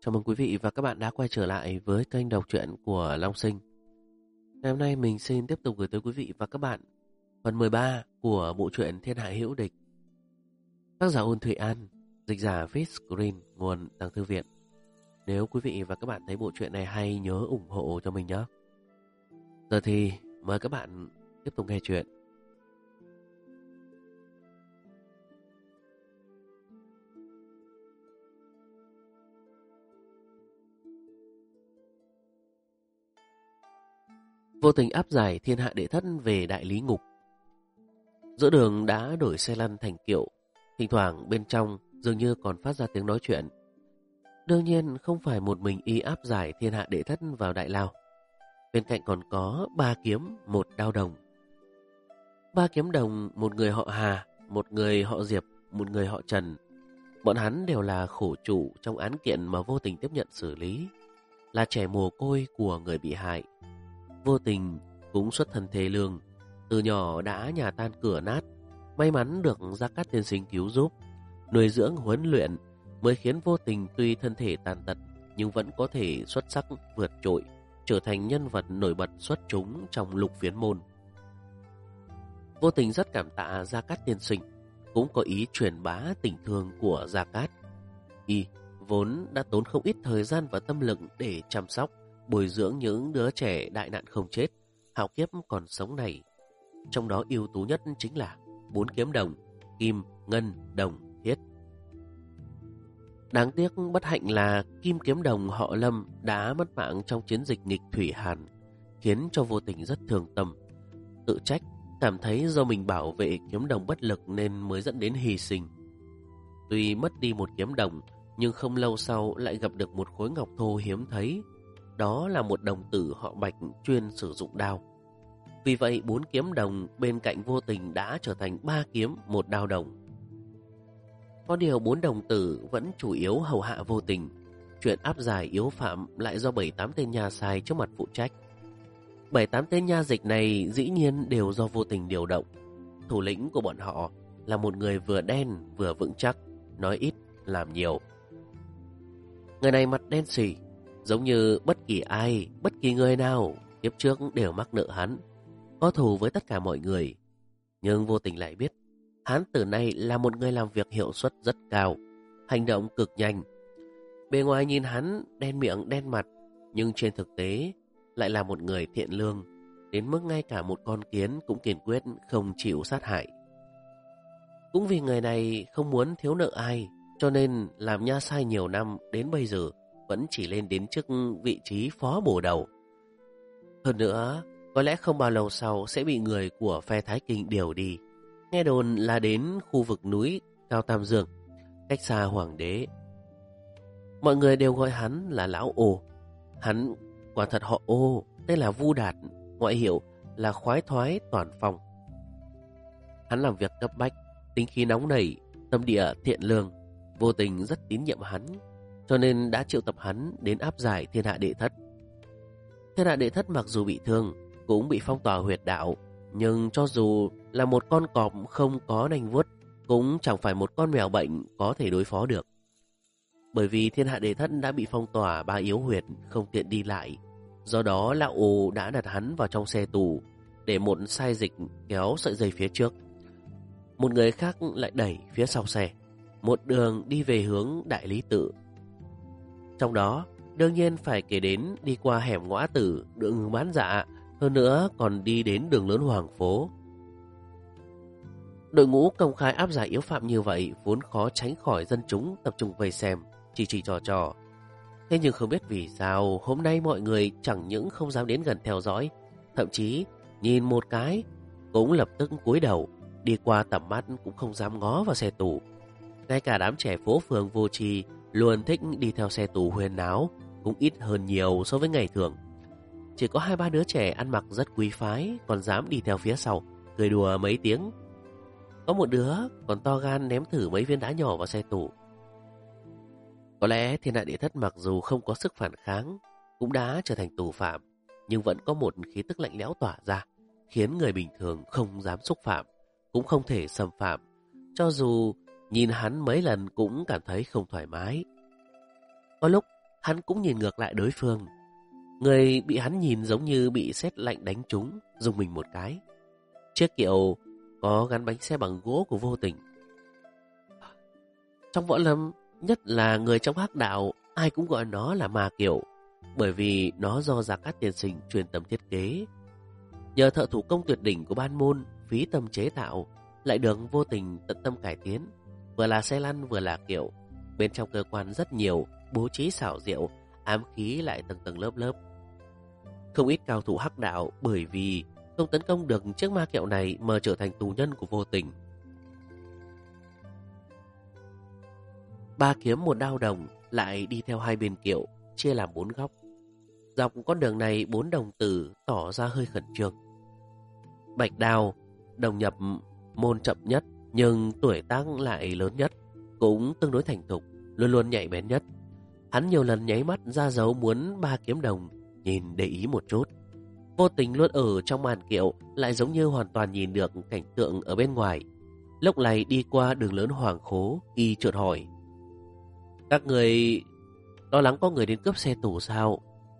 Chào mừng quý vị và các bạn đã quay trở lại với kênh đọc truyện của Long Sinh. Ngày hôm nay mình xin tiếp tục gửi tới quý vị và các bạn phần 13 của bộ truyện Thiên Hạ Hữu Địch. Tác giả Ôn Thụy An, dịch giả Fish Green, nguồn Tàng Thư Viện. Nếu quý vị và các bạn thấy bộ truyện này hay, nhớ ủng hộ cho mình nhé. Giờ thì mời các bạn tiếp tục nghe chuyện. Vô tình áp giải thiên hạ đệ thất về đại lý ngục. Giữa đường đã đổi xe lăn thành kiệu, thỉnh thoảng bên trong dường như còn phát ra tiếng nói chuyện. Đương nhiên không phải một mình y áp giải thiên hạ đệ thất vào đại lao. Bên cạnh còn có 3 kiếm, 1 đao đồng. 3 kiếm đồng, một người họ Hà, một người họ Diệp, một người họ Trần. Bọn hắn đều là khổ chủ trong án kiện mà Vô Tình tiếp nhận xử lý, là trẻ mồ côi của người bị hại. Vô Tình cũng xuất thân thế lương, từ nhỏ đã nhà tan cửa nát, may mắn được Gia Cát tiên sinh cứu giúp, nuôi dưỡng huấn luyện mới khiến Vô Tình tuy thân thể tàn tật nhưng vẫn có thể xuất sắc vượt trội, trở thành nhân vật nổi bật xuất chúng trong Lục Phiến môn. Vô Tình rất cảm tạ Gia Cát tiên sinh, cũng có ý truyền bá tình thương của Gia Cát. Y vốn đã tốn không ít thời gian và tâm lực để chăm sóc, bồi dưỡng những đứa trẻ đại nạn không chết, hào kiếp còn sống này. Trong đó ưu tú nhất chính là 4 kiếm đồng: kim, ngân, đồng, thiết. Đáng tiếc bất hạnh là kim kiếm đồng họ Lâm đã mất mạng trong chiến dịch nghịch thủy Hàn, khiến cho Vô Tình rất thương tâm, tự trách, cảm thấy do mình bảo vệ kiếm đồng bất lực nên mới dẫn đến hy sinh. Tuy mất đi một kiếm đồng, nhưng không lâu sau lại gặp được một khối ngọc thô hiếm thấy. Đó là một đồng tử họ Bạch chuyên sử dụng đao. Vì vậy 4 kiếm đồng bên cạnh Vô Tình đã trở thành 3 kiếm, 1 đao đồng. Có điều 4 đồng tử vẫn chủ yếu hầu hạ Vô Tình. Chuyện áp giải yếu phạm lại do 7-8 tên nha sai trước mặt phụ trách. 7-8 tên nha dịch này dĩ nhiên đều do Vô Tình điều động. Thủ lĩnh của bọn họ là một người vừa đen vừa vững chắc, nói ít làm nhiều. Người này mặt đen sì, giống như bất kỳ ai, bất kỳ người nào kiếp trước đều mắc nợ hắn, có thù với tất cả mọi người. Nhưng Vô Tình lại biết hắn từ nay là một người làm việc hiệu suất rất cao, hành động cực nhanh. Bề ngoài nhìn hắn đen miệng đen mặt, nhưng trên thực tế lại là một người thiện lương, đến mức ngay cả một con kiến cũng kiên quyết không chịu sát hại. Cũng vì người này không muốn thiếu nợ ai, cho nên làm nha sai nhiều năm đến bây giờ vẫn chỉ lên đến chức vị trí phó bổ đầu. Hơn nữa, có lẽ không bao lâu sau sẽ bị người của phe Thái Kinh điều đi. Nghe đồn là đến khu vực núi Cao Tam Dương, cách xa hoàng đế. Mọi người đều gọi hắn là Lão Ô. Hắn quả thật họ Ô, tên là Vu Đạt, ngoại hiệu là Khoái Thoái Toàn Phong. Hắn làm việc cấp bách, tính khí nóng nảy, tâm địa thiện lương. Vô Tình rất tín nhiệm hắn, cho nên đã triệu tập hắn đến áp giải thiên hạ đệ thất. Thiên hạ đệ thất mặc dù bị thương, cũng bị phong tỏa huyệt đạo, nhưng cho dù là một con cọp không có nanh vuốt, cũng chẳng phải một con mèo bệnh có thể đối phó được. Bởi vì thiên hạ đệ thất đã bị phong tỏa 3 yếu huyệt, không tiện đi lại. Do đó Lão Ô đã đặt hắn vào trong xe tù, để một sai dịch kéo sợi dây phía trước, một người khác lại đẩy phía sau xe, một đường đi về hướng Đại Lý Tự. Trong đó đương nhiên phải kể đến đi qua hẻm Ngõa Tử, đường Bán Dạ, hơn nữa còn đi đến đường lớn Hoàng Phố. Đội ngũ công khai áp giải yếu phạm như vậy vốn khó tránh khỏi dân chúng tập trung vây xem, chỉ trò. Thế nhưng không biết vì sao hôm nay mọi người chẳng những không dám đến gần theo dõi, thậm chí nhìn một cái cũng lập tức cúi đầu, đi qua tầm mắt cũng không dám ngó vào xe tù. Ngay cả đám trẻ phố phường vô tri luôn thích đi theo xe tù huyên náo cũng ít hơn nhiều so với ngày thường. Chỉ có 2-3 đứa trẻ ăn mặc rất quý phái còn dám đi theo phía sau, cười đùa mấy tiếng. Có một đứa còn to gan ném thử mấy viên đá nhỏ vào xe tù. Có lẽ thiên hạ đệ thất mặc dù không có sức phản kháng, cũng đã trở thành tù phạm, nhưng vẫn có một khí tức lạnh lẽo tỏa ra, khiến người bình thường không dám xúc phạm, cũng không thể xâm phạm. Cho dù nhìn hắn mấy lần cũng cảm thấy không thoải mái. Có lúc hắn cũng nhìn ngược lại đối phương. Người bị hắn nhìn giống như bị sét lạnh đánh trúng, rùng mình một cái. Chiếc kiệu có gắn bánh xe bằng gỗ của Vô Tình. Trong võ lâm, nhất là người trong hắc đạo, ai cũng gọi nó là ma kiệu, bởi vì nó do Gia Cát tiên sinh truyền tâm thiết kế. Nhờ thợ thủ công tuyệt đỉnh của Ban Môn phí tâm chế tạo, lại được Vô Tình tận tâm cải tiến, vừa là xe lăn vừa là kiệu. Bên trong cơ quan rất nhiều, bố trí xảo diệu, ám khí lại tầng tầng lớp lớp. Không ít cao thủ hắc đạo bởi vì không tấn công được chiếc ma kiệu này mà trở thành tù nhân của Vô Tình. 3 kiếm 1 đao đồng lại đi theo hai bên kiệu, chia làm 4 góc. Dọc con đường này 4 đồng tử tỏ ra hơi khẩn trương. Bạch Đao, đồng nhập môn chậm nhất nhưng tuổi tác lại lớn nhất, cũng tương đối thành thục, luôn luôn nhạy bén nhất. Hắn nhiều lần nháy mắt ra dấu muốn 3 kiếm đồng, nhìn để ý một chút. Vô Tình luôn ở trong màn kiệu, lại giống như hoàn toàn nhìn được cảnh tượng ở bên ngoài. Lúc này đi qua đường lớn Hoàng Khố, y chợt hỏi: các người lo lắng có người đến cướp xe tù sao?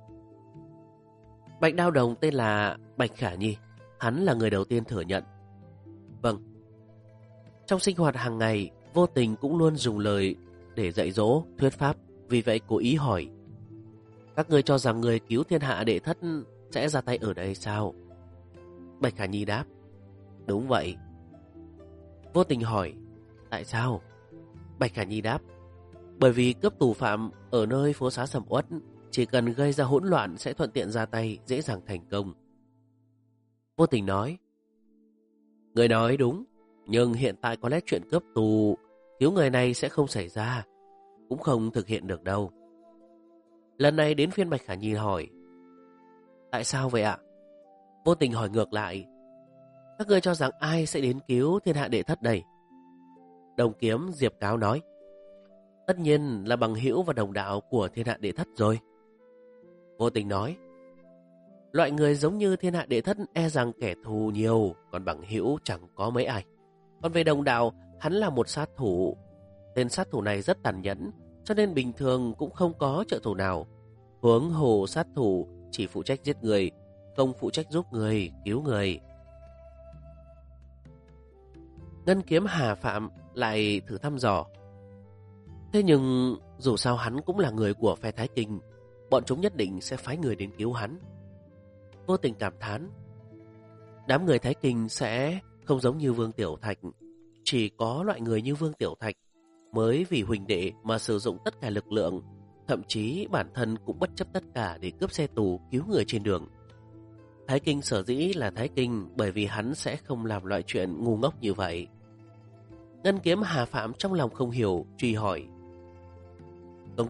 Bạch Đao đồng tên là Bạch Khả Nhi, hắn là người đầu tiên thừa nhận. Vâng. Trong sinh hoạt hàng ngày, Vô Tình cũng luôn dùng lời để dạy dỗ, thuyết pháp, vì vậy cố ý hỏi: các người cho rằng người cứu thiên hạ đệ thất sẽ ra tay ở đây sao? Bạch Khả Nhi đáp: đúng vậy. Vô Tình hỏi: tại sao? Bạch Khả Nhi đáp: bởi vì cướp tù phạm ở nơi phố xá sầm uất, chỉ cần gây ra hỗn loạn sẽ thuận tiện ra tay, dễ dàng thành công. Vô Tình nói: người nói đúng, nhưng hiện tại có lẽ chuyện cướp tù cứu người này sẽ không xảy ra, cũng không thực hiện được đâu. Lần này đến phiên Bạch Khả Nhi hỏi: tại sao vậy ạ? Vô Tình hỏi ngược lại: các ngươi cho rằng ai sẽ đến cứu thiên hạ đệ thất đây? Đồng kiếm Diệp Cáo nói: tất nhiên là bằng hữu và đồng đạo của thiên hạ đệ thất rồi. Vô Tình nói: loại người giống như thiên hạ đệ thất e rằng kẻ thù nhiều, còn bằng hữu chẳng có mấy ai. Còn về đồng đạo, hắn là một sát thủ. Tên sát thủ này rất tàn nhẫn, cho nên bình thường cũng không có trợ thủ nào. Huống hồ sát thủ chỉ phụ trách giết người, không phụ trách giúp người, cứu người. Ngân kiếm Hà Phạm lại thử thăm dò: thế nhưng dù sao hắn cũng là người của phe Thái Kinh, bọn chúng nhất định sẽ phái người đến cứu hắn. Vô Tình cảm thán: đám người Thái Kinh sẽ không giống như Vương Tiểu Thạch. Chỉ có loại người như Vương Tiểu Thạch mới vì huỳnh đệ mà sử dụng tất cả lực lượng, thậm chí bản thân cũng bất chấp tất cả để cướp xe tù cứu người trên đường. Thái Kinh sở dĩ là Thái Kinh bởi vì hắn sẽ không làm loại chuyện ngu ngốc như vậy. Ngân kiếm Hà Phạm trong lòng không hiểu, truy hỏi: công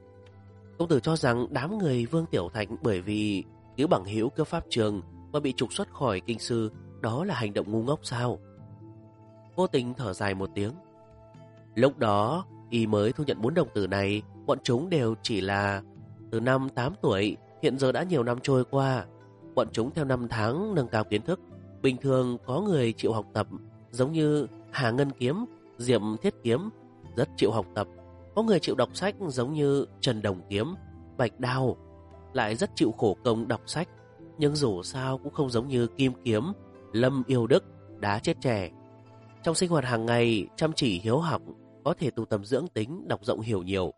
tử cho rằng đám người Vương Tiểu Thạch bởi vì cứu bằng hữu cướp pháp trường mà bị trục xuất khỏi kinh sư, đó là hành động ngu ngốc sao? Vô Tình thở dài một tiếng: lúc đó y mới thu nhận 4 đồng tử này, bọn chúng đều chỉ là từ 5-8 tuổi, hiện giờ đã nhiều năm trôi qua. Bọn chúng theo năm tháng nâng cao kiến thức. Bình thường có người chịu học tập, giống như Hà Ngân Kiếm, Diệm Thiết Kiếm, rất chịu học tập. Có người chịu đọc sách giống như Trần Đồng Kiếm, Bạch Đao, lại rất chịu khổ công đọc sách. Nhưng dù sao cũng không giống như Kim Kiếm, Lâm Yêu Đức, Đá Chết Trẻ. Trong sinh hoạt hàng ngày, chăm chỉ hiếu học, có thể tu tâm dưỡng tính, đọc rộng hiểu nhiều.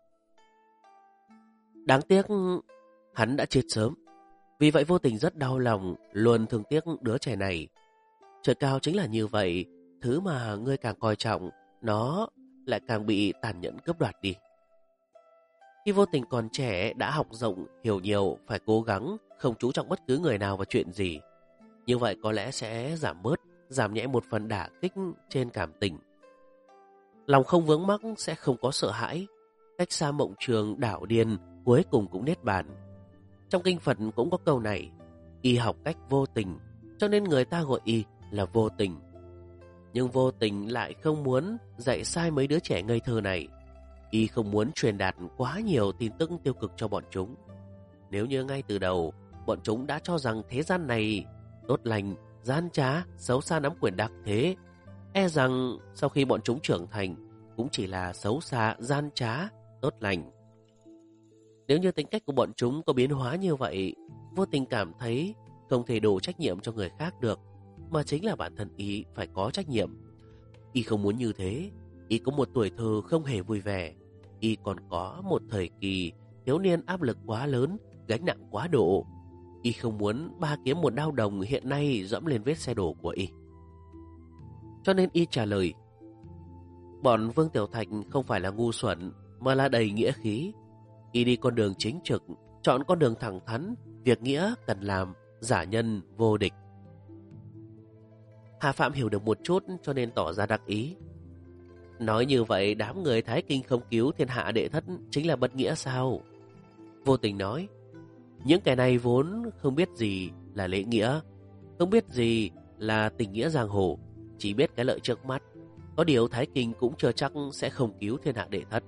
Đáng tiếc hắn đã chết sớm. Vì vậy Vô Tình rất đau lòng, luôn thương tiếc đứa trẻ này. Trời cao chính là như vậy, thứ mà ngươi càng coi trọng, nó lại càng bị tàn nhẫn cướp đoạt đi. Khi Vô Tình còn trẻ, đã học rộng, hiểu nhiều, phải cố gắng, không chú trọng bất cứ người nào và chuyện gì. Như vậy có lẽ sẽ giảm nhẹ một phần đả kích trên cảm tình. Lòng không vướng mắc sẽ không có sợ hãi. Cách xa mộng trường đảo điên, cuối cùng cũng niết bàn. Trong kinh Phật cũng có câu này: y học cách vô tình, cho nên người ta gọi y là Vô Tình. Nhưng Vô Tình lại không muốn dạy sai mấy đứa trẻ ngây thơ này. Y không muốn truyền đạt quá nhiều tin tức tiêu cực cho bọn chúng. Nếu như ngay từ đầu bọn chúng đã cho rằng thế gian này tốt lành, gian trá, xấu xa nắm quyền đặc thế, e rằng sau khi bọn chúng trưởng thành cũng chỉ là xấu xa, gian trá, tốt lành. Nếu như tính cách của bọn chúng có biến hóa như vậy, Vô Tình cảm thấy không thể đổ trách nhiệm cho người khác được, mà chính là bản thân y phải có trách nhiệm. Y không muốn như thế. Y có một tuổi thơ không hề vui vẻ. Y còn có một thời kỳ thiếu niên áp lực quá lớn, gánh nặng quá độ. Y không muốn ba kiếm một đao đồng hiện nay dẫm lên vết xe đổ của Y. Cho nên Y trả lời: bọn Vương Tiểu Thạch không phải là ngu xuẩn, mà là đầy nghĩa khí. Y đi con đường chính trực, chọn con đường thẳng thắn, việc nghĩa cần làm, giả nhân vô địch. Hà Phạm hiểu được một chút cho nên tỏ ra đắc ý. Nói như vậy đám người Thái Kinh không cứu thiên hạ đệ thất chính là bất nghĩa sao? Vô Tình nói: những kẻ này vốn không biết gì là lễ nghĩa, không biết gì là tình nghĩa giang hồ, chỉ biết cái lợi trước mắt. Có điều Thái Kinh cũng chưa chắc sẽ không cứu thiên hạ đệ thất.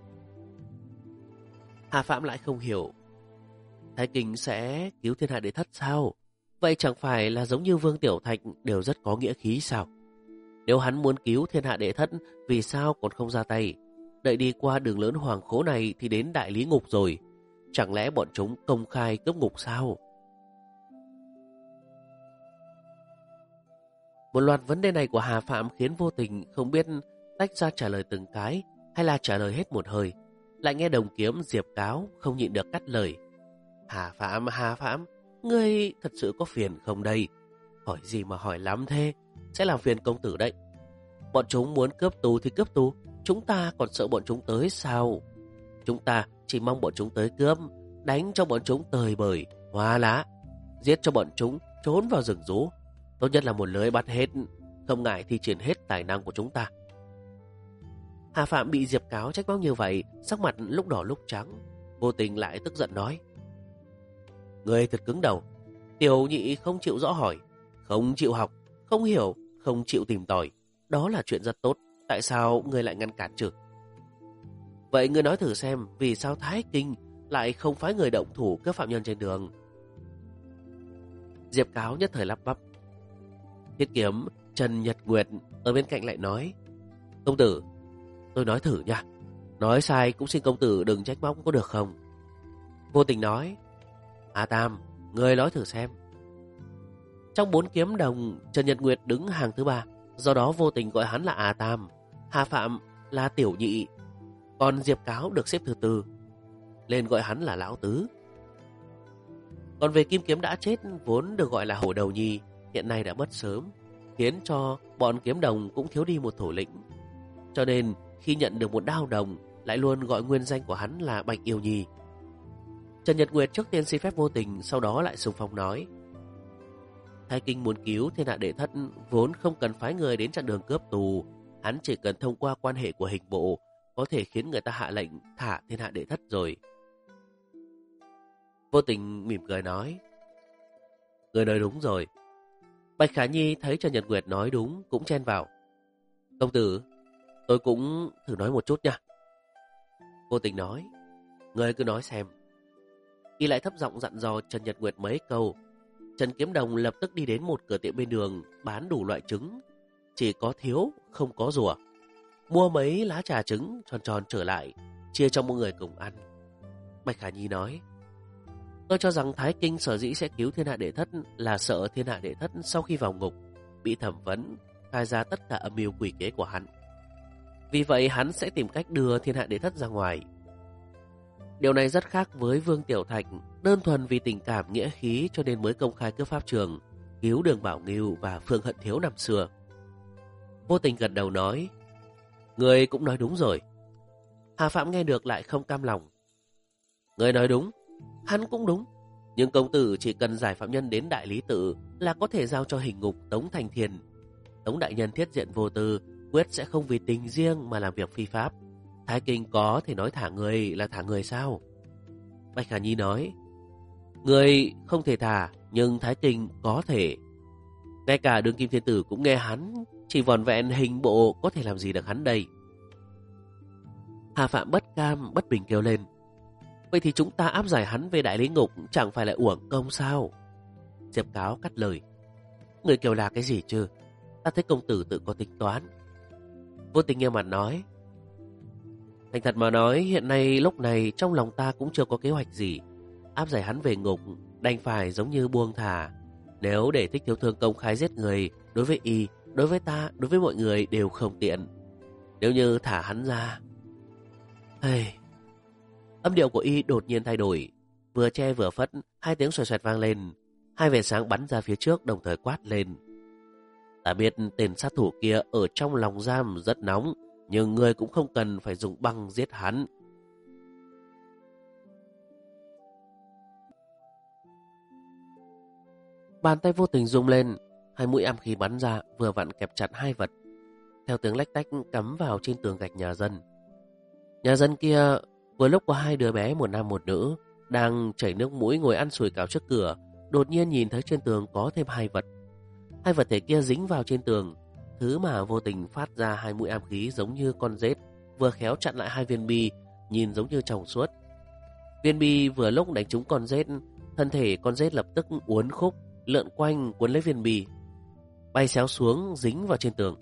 Hà Phạm lại không hiểu. Thái Kinh sẽ cứu thiên hạ đệ thất sao? Vậy chẳng phải là giống như Vương Tiểu Thạch đều rất có nghĩa khí sao? Nếu hắn muốn cứu thiên hạ đệ thất, vì sao còn không ra tay? Đợi đi qua đường lớn Hoàng Khố này thì đến Đại Lý Ngục rồi. Chẳng lẽ bọn chúng công khai cướp ngục sao? Một loạt vấn đề này của Hà Phạm khiến Vô Tình không biết tách ra trả lời từng cái hay là trả lời hết một hơi. Lại nghe Đồng Kiếm Diệp Cáo không nhịn được cắt lời: Hà Phạm, ngươi thật sự có phiền không đây? Hỏi gì mà hỏi lắm thế, sẽ làm phiền công tử đấy. Bọn chúng muốn cướp tù thì cướp tù, chúng ta còn sợ bọn chúng tới sao? Chúng ta chỉ mong bọn chúng tới cướp, đánh cho bọn chúng tơi bời, hóa lá, giết cho bọn chúng trốn vào rừng rú. Tốt nhất là một lưới bắt hết, không ngại thi triển hết tài năng của chúng ta. Hà Phạm bị Diệp Cáo trách móc như vậy, sắc mặt lúc đỏ lúc trắng. Vô Tình lại tức giận nói: ngươi thật cứng đầu. Tiểu nhị không chịu rõ hỏi, không chịu học, không hiểu, không chịu tìm tòi, đó là chuyện rất tốt. Tại sao ngươi lại ngăn cản chứ? Vậy ngươi nói thử xem, vì sao Thái Kinh lại không phái người động thủ cướp phạm nhân trên đường? Diệp Cáo nhất thời lắp bắp. Thiết Kiếm Trần Nhật Nguyệt ở bên cạnh lại nói: công tử, tôi nói thử nha. Nói sai cũng xin công tử đừng trách móc có được không? Vô Tình nói: A Tam, ngươi nói thử xem. Trong 4 kiếm đồng, Trần Nhật Nguyệt đứng hàng thứ 3, do đó Vô Tình gọi hắn là A Tam. Hà Phạm là tiểu nhị, còn Diệp Cáo được xếp thứ 4, lên gọi hắn là lão tứ. Còn về Kim Kiếm đã chết vốn được gọi là hổ đầu nhi, hiện nay đã mất sớm, khiến cho bọn kiếm đồng cũng thiếu đi một thủ lĩnh. Cho nên khi nhận được một đao đồng, lại luôn gọi nguyên danh của hắn là Bạch Yêu Nhi. Trần Nhật Nguyệt trước tiên xin phép Vô Tình, sau đó lại xung phong nói: Thái Kinh muốn cứu thiên hạ đệ thất vốn không cần phái người đến chặn đường cướp tù, hắn chỉ cần thông qua quan hệ của hình bộ có thể khiến người ta hạ lệnh thả thiên hạ đệ thất rồi. Vô Tình mỉm cười nói: người nói đúng rồi. Bạch Khả Nhi thấy Trần Nhật Nguyệt nói đúng cũng chen vào: công tử, tôi cũng thử nói một chút nha. Vô Tình nói: người cứ nói xem. Y lại thấp giọng dặn dò Trần Nhật Nguyệt mấy câu. Trần Kiếm Đồng lập tức đi đến một cửa tiệm bên đường bán đủ loại trứng, chỉ có thiếu không có rùa. Mua mấy lá trà trứng tròn tròn trở lại, chia cho mọi người cùng ăn. Bạch Khả Nhi nói: tôi cho rằng Thái Kinh sở dĩ sẽ cứu thiên hạ đệ thất là sợ thiên hạ đệ thất sau khi vào ngục bị thẩm vấn, khai ra tất cả âm mưu quỷ kế của hắn. Vì vậy hắn sẽ tìm cách đưa thiên hạ đệ thất ra ngoài. Điều này rất khác với Vương Tiểu Thạch, đơn thuần vì tình cảm nghĩa khí cho nên mới công khai cướp pháp trường, cứu Đường Bảo Ngưu và Phương Hận Thiếu năm xưa. Vô Tình gật đầu nói: người cũng nói đúng rồi. Hà Phạm nghe được lại không cam lòng: người nói đúng, hắn cũng đúng, nhưng công tử chỉ cần giải phạm nhân đến Đại Lý Tự là có thể giao cho hình ngục Tống Thành Thiền. Tống đại nhân thiết diện vô tư, quyết sẽ không vì tình riêng mà làm việc phi pháp. Thái Kinh có thể nói thả người là thả người sao? Bạch Khả Nhi nói: người không thể thả, nhưng Thái Kinh có thể. Ngay cả Đường Kim Thiên Tử cũng nghe hắn, chỉ vỏn vẹn hình bộ có thể làm gì được hắn đây. Hà Phạm bất cam bất bình kêu lên: vậy thì chúng ta áp giải hắn về Đại Lý Ngục chẳng phải là uổng công sao? Diệp Cáo cắt lời: người kêu là cái gì chứ? Ta thấy công tử tự có tính toán. Vô Tình nghe mặt nói: Thành thật mà nói, hiện nay lúc này trong lòng ta cũng chưa có kế hoạch gì. Áp giải hắn về ngục đành phải giống như buông thả. Nếu để Thích Thiếu Thương công khai giết người, đối với y, đối với ta, đối với mọi người đều không tiện. Nếu như thả hắn ra... Hey. Âm điệu của y đột nhiên thay đổi. Vừa che vừa phất, hai tiếng xoẹt xoẹt vang lên. Hai vệt sáng bắn ra phía trước đồng thời quát lên. Ta biết tên sát thủ kia ở trong lòng giam rất nóng, nhưng người cũng không cần phải dùng băng giết hắn. Bàn tay vô tình rung lên, hai mũi am khí bắn ra vừa vặn kẹp chặt hai vật. Theo tiếng lách tách cắm vào trên tường gạch nhà dân. Nhà dân kia vừa lúc có hai đứa bé, một nam một nữ, đang chảy nước mũi ngồi ăn sủi cảo trước cửa. Đột nhiên nhìn thấy trên tường có thêm hai vật. Hai vật thể kia dính vào trên tường. Thứ mà vô tình phát ra hai mũi am khí giống như con rết, vừa khéo chặn lại hai viên bi, nhìn giống như trong suốt. Viên bi vừa lúc đánh trúng con rết, thân thể con rết lập tức uốn khúc, lượn quanh cuốn lấy viên bi, bay xéo xuống dính vào trên tường.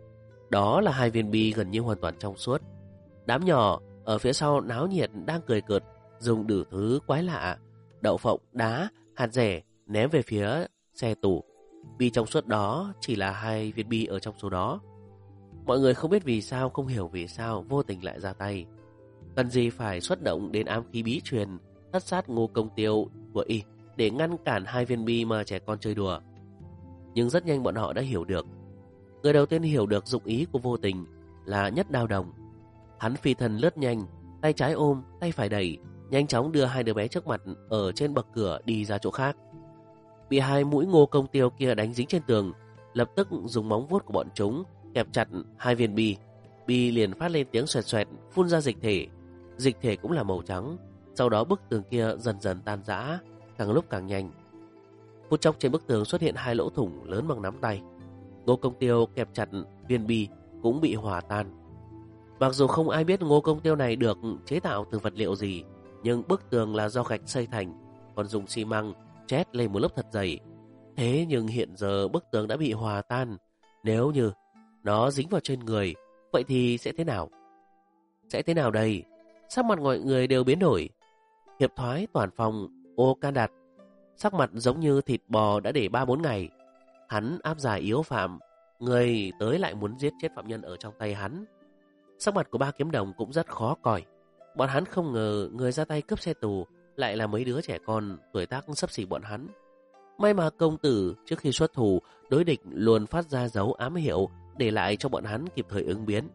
Đó là hai viên bi gần như hoàn toàn trong suốt. Đám nhỏ ở phía sau náo nhiệt đang cười cợt, dùng đủ thứ quái lạ, đậu phộng, đá, hạt dẻ ném về phía xe tủ. Bi trong suốt đó chỉ là hai viên bi ở trong số đó. Mọi người không biết vì sao, không hiểu vì sao vô tình lại ra tay. Cần gì phải xuất động đến ám khí bí truyền, thất sát Ngô Công Tiêu của y để ngăn cản hai viên bi mà trẻ con chơi đùa. Nhưng rất nhanh bọn họ đã hiểu được. Người đầu tiên hiểu được dụng ý của vô tình là Nhất Đao Đồng. Hắn phi thần lướt nhanh, tay trái ôm, tay phải đẩy, nhanh chóng đưa hai đứa bé trước mặt ở trên bậc cửa đi ra chỗ khác. Bị hai mũi Ngô Công Tiêu kia đánh dính trên tường, lập tức dùng móng vuốt của bọn chúng kẹp chặt hai viên bi. Bi liền phát lên tiếng xoẹt xoẹt, phun ra dịch thể. Dịch thể cũng là màu trắng. Sau đó bức tường kia dần dần tan rã, càng lúc càng nhanh. Phút chốc trên bức tường xuất hiện hai lỗ thủng lớn bằng nắm tay. Ngô Công Tiêu kẹp chặt viên bi cũng bị hòa tan. Mặc dù không ai biết Ngô Công Tiêu này được chế tạo từ vật liệu gì, nhưng bức tường là do gạch xây thành, còn dùng xi măng chét lên một lớp thật dày. Thế nhưng hiện giờ bức tường đã bị hòa tan. Nếu như nó dính vào trên người, vậy thì sẽ thế nào? Sẽ thế nào đây? Sắc mặt mọi người đều biến đổi. Hiệp thoái toàn phòng Ô Can Đạt sắc mặt giống như thịt bò đã để 3-4 ngày. Hắn áp giải yếu phạm, người tới lại muốn giết chết phạm nhân ở trong tay hắn. Sắc mặt của ba kiếm đồng cũng rất khó coi. Bọn hắn không ngờ người ra tay cướp xe tù lại là mấy đứa trẻ con tuổi tác xấp xỉ bọn hắn. May mà công tử trước khi xuất thủ đối địch luôn phát ra dấu ám hiệu để lại cho bọn hắn kịp thời ứng biến.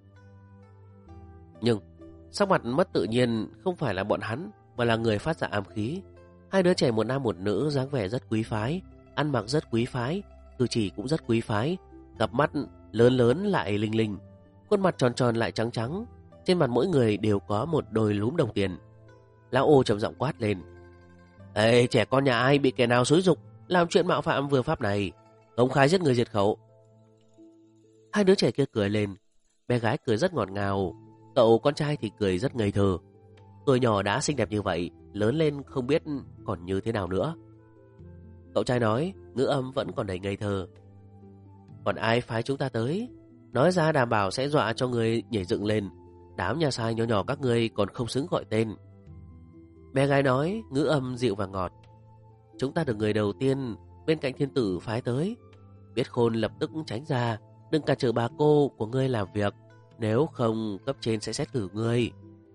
Nhưng sắc mặt mất tự nhiên không phải là bọn hắn, mà là người phát ra ám khí. Hai đứa trẻ một nam một nữ dáng vẻ rất quý phái, ăn mặc rất quý phái, cử chỉ cũng rất quý phái, cặp mắt lớn lớn lại linh linh, khuôn mặt tròn tròn lại trắng trắng, trên mặt mỗi người đều có một đôi lúm đồng tiền. Lão Ô trầm giọng quát lên: "Ê, trẻ con nhà ai bị kẻ nào xúi giục làm chuyện mạo phạm vừa pháp này, công khai giết người diệt khẩu?" Hai đứa trẻ kia cười lên, bé gái cười rất ngọt ngào, cậu con trai thì cười rất ngây thơ. Tuổi nhỏ đã xinh đẹp như vậy, lớn lên không biết còn như thế nào nữa. Cậu trai nói, ngữ âm vẫn còn đầy ngây thơ: "Còn ai phái chúng ta tới? Nói ra đảm bảo sẽ dọa cho người nhảy dựng lên. Đám nhà sai nhỏ nhỏ các ngươi còn không xứng gọi tên." Bé gái nói, ngữ âm dịu và ngọt: "Chúng ta được người đầu tiên bên cạnh thiên tử phái tới. Biết khôn lập tức tránh ra, đừng cản trở bà cô của ngươi làm việc, nếu không cấp trên sẽ xét cử ngươi."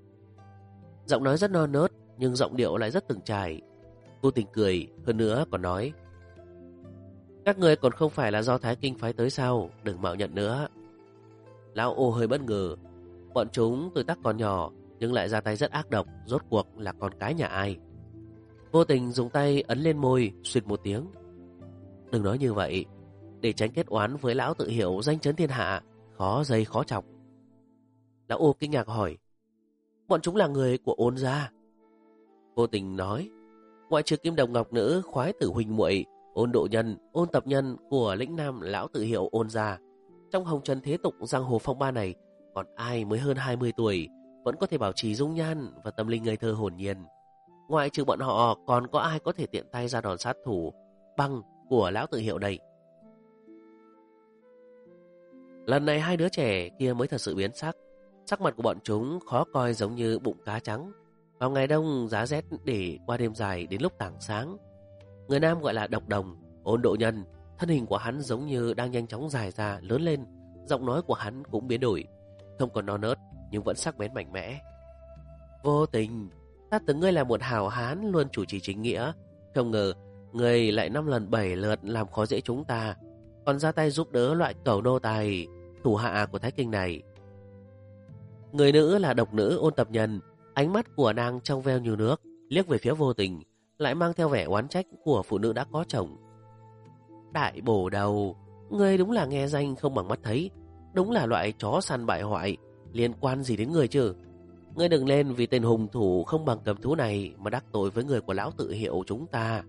Giọng nói rất non nớt, nhưng giọng điệu lại rất từng trải. Vô tình cười, hơn nữa còn nói: "Các ngươi còn không phải là do Thái Kinh phái tới sao, đừng mạo nhận nữa." Lão Ô hơi bất ngờ. Bọn chúng tuổi tác còn nhỏ nhưng lại ra tay rất ác độc, rốt cuộc là con cái nhà ai? Vô tình dùng tay ấn lên môi, xuyệt một tiếng: "Đừng nói như vậy, để tránh kết oán với lão tự hiệu danh chấn thiên hạ, khó dây khó chọc." Lão Ô kinh ngạc hỏi: "Bọn chúng là người của Ôn gia?" Vô tình nói: "Ngoại trừ Kim Đồng Ngọc Nữ, Khoái Tử huynh muội, Ôn Độ Nhân, Ôn Tập Nhân của lĩnh nam lão tự hiệu Ôn gia, trong hồng trần thế tục giang hồ phong ba này, còn ai mới hơn 20 tuổi vẫn có thể bảo trì dung nhan và tâm linh ngây thơ hồn nhiên. Ngoại trừ bọn họ, còn có ai có thể tiện tay ra đòn sát thủ băng của lão tự hiệu đây?" Lần này hai đứa trẻ kia mới thật sự biến sắc. Sắc mặt của bọn chúng khó coi giống như bụng cá trắng. Vào ngày đông giá rét để qua đêm dài đến lúc tảng sáng. Người nam gọi là Độc Đồng, Ôn Độ Nhân. Thân hình của hắn giống như đang nhanh chóng dài ra, lớn lên. Giọng nói của hắn cũng biến đổi, không còn non nớt nhưng vẫn sắc bén mạnh mẽ. Vô Tình, ta tưởng ngươi là một hào hán luôn chủ trì chính nghĩa, không ngờ ngươi lại 5 lần 7 lượt làm khó dễ chúng ta, còn ra tay giúp đỡ loại cẩu nô tài thủ hạ của Thái Kinh này. Người nữ là độc nữ Ôn Tập Nhân, ánh mắt của nàng trong veo như nước, liếc về phía Vô Tình, lại mang theo vẻ oán trách của phụ nữ đã có chồng. Đại bổ đầu, ngươi đúng là nghe danh không bằng mắt thấy, đúng là loại chó săn bại hoại, liên quan gì đến ngươi chứ? Ngươi đừng lên vì tên hung thủ không bằng cầm thú này mà đắc tội với người của lão tự hiệu chúng ta.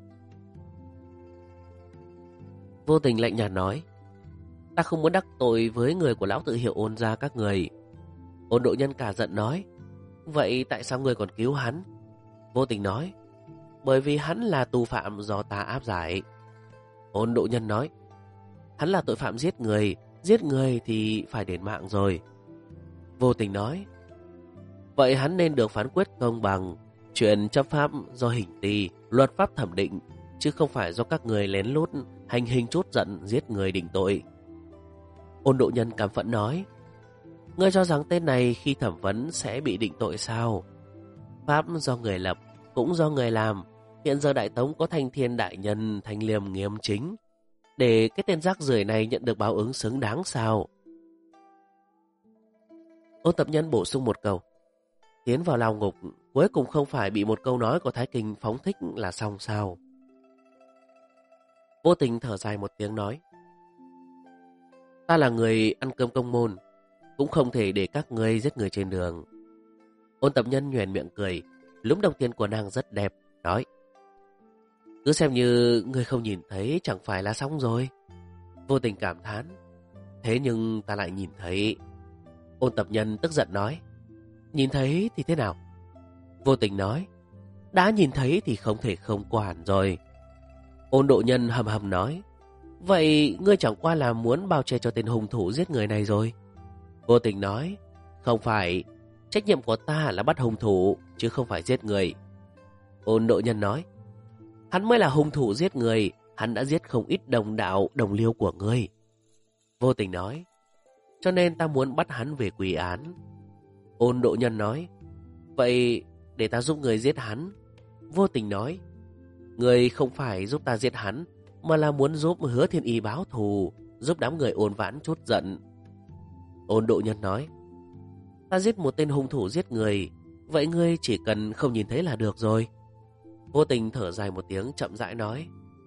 Vô Tình lạnh nhạt nói, ta không muốn đắc tội với người của lão tự hiệu Ôn gia các người. Ôn Độ Nhân cả giận nói, vậy tại sao ngươi còn cứu hắn? Vô Tình nói, bởi vì hắn là tù phạm do ta áp giải. Ôn Độ Nhân nói, hắn là tội phạm giết người thì phải đền mạng rồi. Vô Tình nói, vậy hắn nên được phán quyết công bằng. Chuyện chấp pháp do hình ty, luật pháp thẩm định, chứ không phải do các người lén lút hành hình trút giận giết người định tội. Ôn Độ Nhân cảm phẫn nói, ngươi cho rằng tên này khi thẩm vấn sẽ bị định tội sao? Pháp do người lập, cũng do người làm. Hiện giờ Đại Tống có Thanh Thiên đại nhân Thanh Liêm nghiêm chính, để cái tên rác rưởi này nhận được báo ứng xứng đáng sao? Ôn Tập Nhân bổ sung một câu, tiến vào lao ngục cuối cùng không phải bị một câu nói của Thái Kinh phóng thích là xong sao? Vô Tình thở dài một tiếng nói, ta là người ăn cơm công môn, cũng không thể để các ngươi giết người trên đường. Ôn Tập Nhân nhoẻn miệng cười, lúm đồng tiền của nàng rất đẹp, nói, cứ xem như ngươi không nhìn thấy chẳng phải là xong rồi. Vô Tình cảm thán, thế nhưng ta lại nhìn thấy. Ôn Tập Nhân tức giận nói, nhìn thấy thì thế nào? Vô Tình nói, đã nhìn thấy thì không thể không quản rồi. Ôn Độ Nhân hầm hầm nói, vậy ngươi chẳng qua là muốn bao che cho tên hung thủ giết người này rồi. Vô Tình nói, không phải, trách nhiệm của ta là bắt hung thủ, chứ không phải giết người. Ôn Độ Nhân nói, hắn mới là hung thủ giết người, hắn đã giết không ít đồng đạo, đồng liêu của ngươi. Vô Tình nói, cho nên ta muốn bắt hắn về quy án. Ôn Độ Nhân nói, vậy để ta giúp người giết hắn. Vô Tình nói, người không phải giúp ta giết hắn, mà là muốn giúp Hứa Thiên Y báo thù, giúp đám người Ôn Vãn trút giận. Ôn Độ Nhân nói, ta giết một tên hung thủ giết người, vậy ngươi chỉ cần không nhìn thấy là được rồi. Vô Tình thở dài một tiếng chậm rãi nói,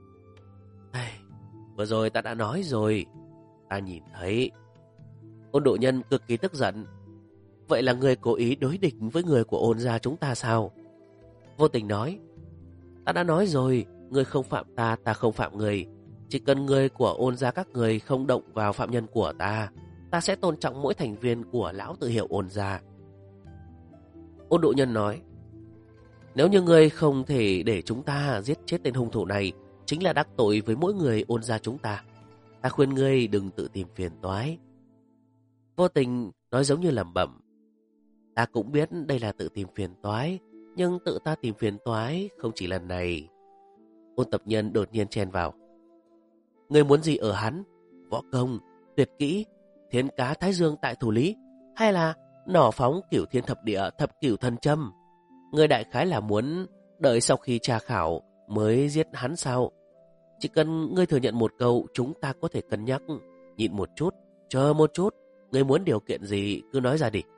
vừa rồi ta đã nói rồi, ta nhìn thấy. Ôn Độ Nhân cực kỳ tức giận, vậy là ngươi cố ý đối địch với người của Ôn gia chúng ta sao? Vô Tình nói, ta đã nói rồi, ngươi không phạm ta, ta không phạm người. Chỉ cần người của Ôn gia các người không động vào phạm nhân của ta, ta sẽ tôn trọng mỗi thành viên của lão tự hiệu Ôn gia. Ôn Độ Nhân nói, nếu như ngươi không thể để chúng ta giết chết tên hung thủ này, chính là đắc tội với mỗi người Ôn gia chúng ta. Ta khuyên ngươi đừng tự tìm phiền toái. Vô Tình nói giống như lẩm bẩm, ta cũng biết đây là tự tìm phiền toái, nhưng tự ta tìm phiền toái không chỉ lần này. Ôn Tập Nhân đột nhiên chen vào, ngươi muốn gì ở hắn? Võ công, tuyệt kỹ, thiên cá thái dương tại thủ lý, hay là nỏ phóng cửu thiên thập địa thập cửu thần châm? Ngươi đại khái là muốn đợi sau khi tra khảo mới giết hắn sao? Chỉ cần ngươi thừa nhận một câu, chúng ta có thể cân nhắc. Nhịn một chút, chờ một chút, ngươi muốn điều kiện gì cứ nói ra đi.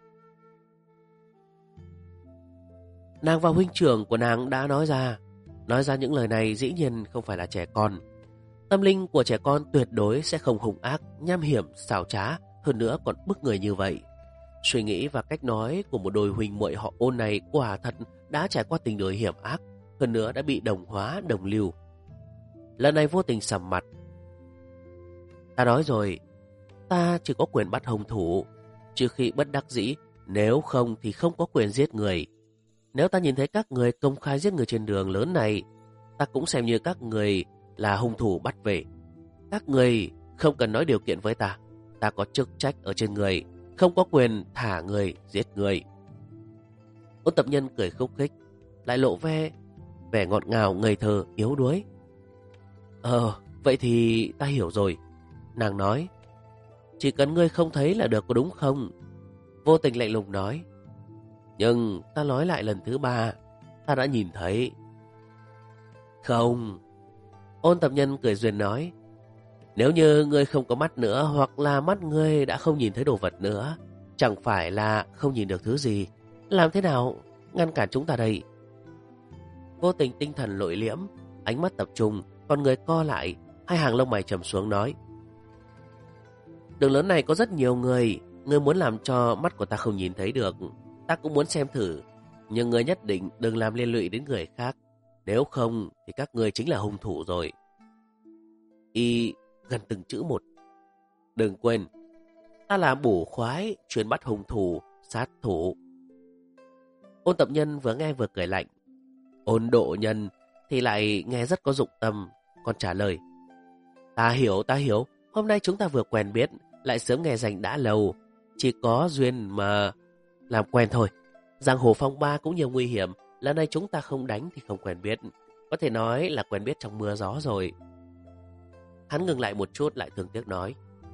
Nàng và huynh trưởng của nàng đã nói ra những lời này dĩ nhiên không phải là trẻ con. Tâm linh của trẻ con tuyệt đối sẽ không hung ác, nham hiểm, xảo trá, hơn nữa còn bức người như vậy. Suy nghĩ và cách nói của một đôi huynh muội họ Ôn này quả thật đã trải qua tình đời hiểm ác, hơn nữa đã bị đồng hóa, đồng lưu. Lần này Vô Tình sầm mặt. Ta nói rồi, ta chỉ có quyền bắt hung thủ, trừ khi bất đắc dĩ, nếu không thì không có quyền giết người. Nếu ta nhìn thấy các người công khai giết người trên đường lớn này, ta cũng xem như các người là hung thủ bắt về. Các người không cần nói điều kiện với ta, ta có chức trách ở trên người, không có quyền thả người, giết người. Ôn Tập Nhân cười khúc khích, lại lộ vẻ ngọt ngào, ngây thơ, yếu đuối. Vậy thì ta hiểu rồi. Nàng nói, chỉ cần ngươi không thấy là được, có đúng không? Vô Tình lạnh lùng nói, nhưng ta nói lại lần thứ ba, ta đã nhìn thấy. Không. Ôn Tập Nhân cười duyên nói, nếu như ngươi không có mắt nữa, hoặc là mắt ngươi đã không nhìn thấy đồ vật nữa, chẳng phải là không nhìn được thứ gì. Làm thế nào ngăn cản chúng ta đây? Vô Tình tinh thần nội liễm, ánh mắt tập trung, con người co lại, hai hàng lông mày trầm xuống nói, đường lớn này có rất nhiều người, ngươi muốn làm cho mắt của ta không nhìn thấy được, ta cũng muốn xem thử, nhưng ngươi nhất định đừng làm liên lụy đến người khác, nếu không thì các ngươi chính là hung thủ rồi. Y gần từng chữ một. Đừng quên, ta là bổ khoái, chuyên bắt hung thủ, sát thủ. Ôn Tập Nhân vừa nghe vừa cười lạnh. Ôn Độ Nhân thì lại nghe rất có dụng tâm, còn trả lời, ta hiểu, hôm nay chúng ta vừa quen biết, lại sớm nghe danh đã lâu, chỉ có duyên mà làm quen thôi. Giang hồ phong ba cũng nhiều nguy hiểm, lần này chúng ta không đánh thì không quen biết, có thể nói là quen biết trong mưa gió rồi. Hắn ngừng lại một chút, lại thương tiếc nói,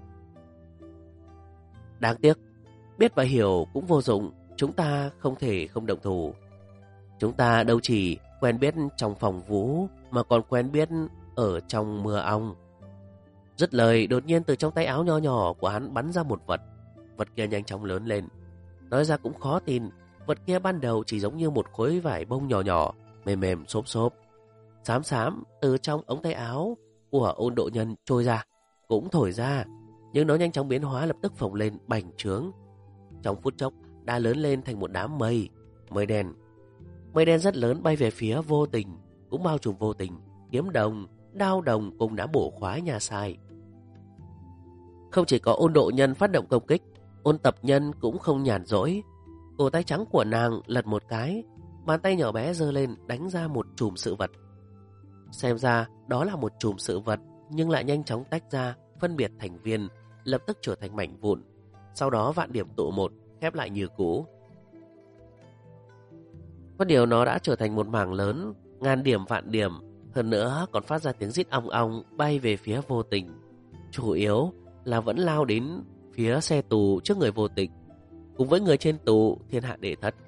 đáng tiếc, biết và hiểu cũng vô dụng, chúng ta không thể không động thủ. Chúng ta đâu chỉ quen biết trong phòng vũ, mà còn quen biết ở trong mưa ong. Dứt lời, đột nhiên từ trong tay áo nho nhỏ của hắn bắn ra một vật. Vật kia nhanh chóng lớn lên. Nói ra cũng khó tin, vật kia ban đầu chỉ giống như một khối vải bông nhỏ nhỏ, mềm mềm xốp xốp. Xám xám từ trong ống tay áo của Ôn Độ Nhân trôi ra, cũng thổi ra, nhưng nó nhanh chóng biến hóa, lập tức phồng lên bành trướng. Trong phút chốc đã lớn lên thành một đám mây đen. Mây đen rất lớn bay về phía Vô Tình, cũng bao trùm Vô Tình, kiếm đồng, đao đồng cùng đã bổ khoái nhà sai. Không chỉ có Ôn Độ Nhân phát động công kích, Ôn Tập Nhân cũng không nhàn rỗi. Cổ tay trắng của nàng lật một cái, bàn tay nhỏ bé giơ lên đánh ra một chùm sự vật. Xem ra đó là một chùm sự vật, nhưng lại nhanh chóng tách ra, phân biệt thành viên, lập tức trở thành mảnh vụn. Sau đó vạn điểm tụ một, khép lại như cũ. Có điều nó đã trở thành một mảng lớn, ngàn điểm vạn điểm, hơn nữa còn phát ra tiếng rít ong ong bay về phía Vô Tình. Chủ yếu là vẫn lao đến phía xe tù trước người Vô Tình, cùng với người trên tù Thiên Hạ Đệ Thất.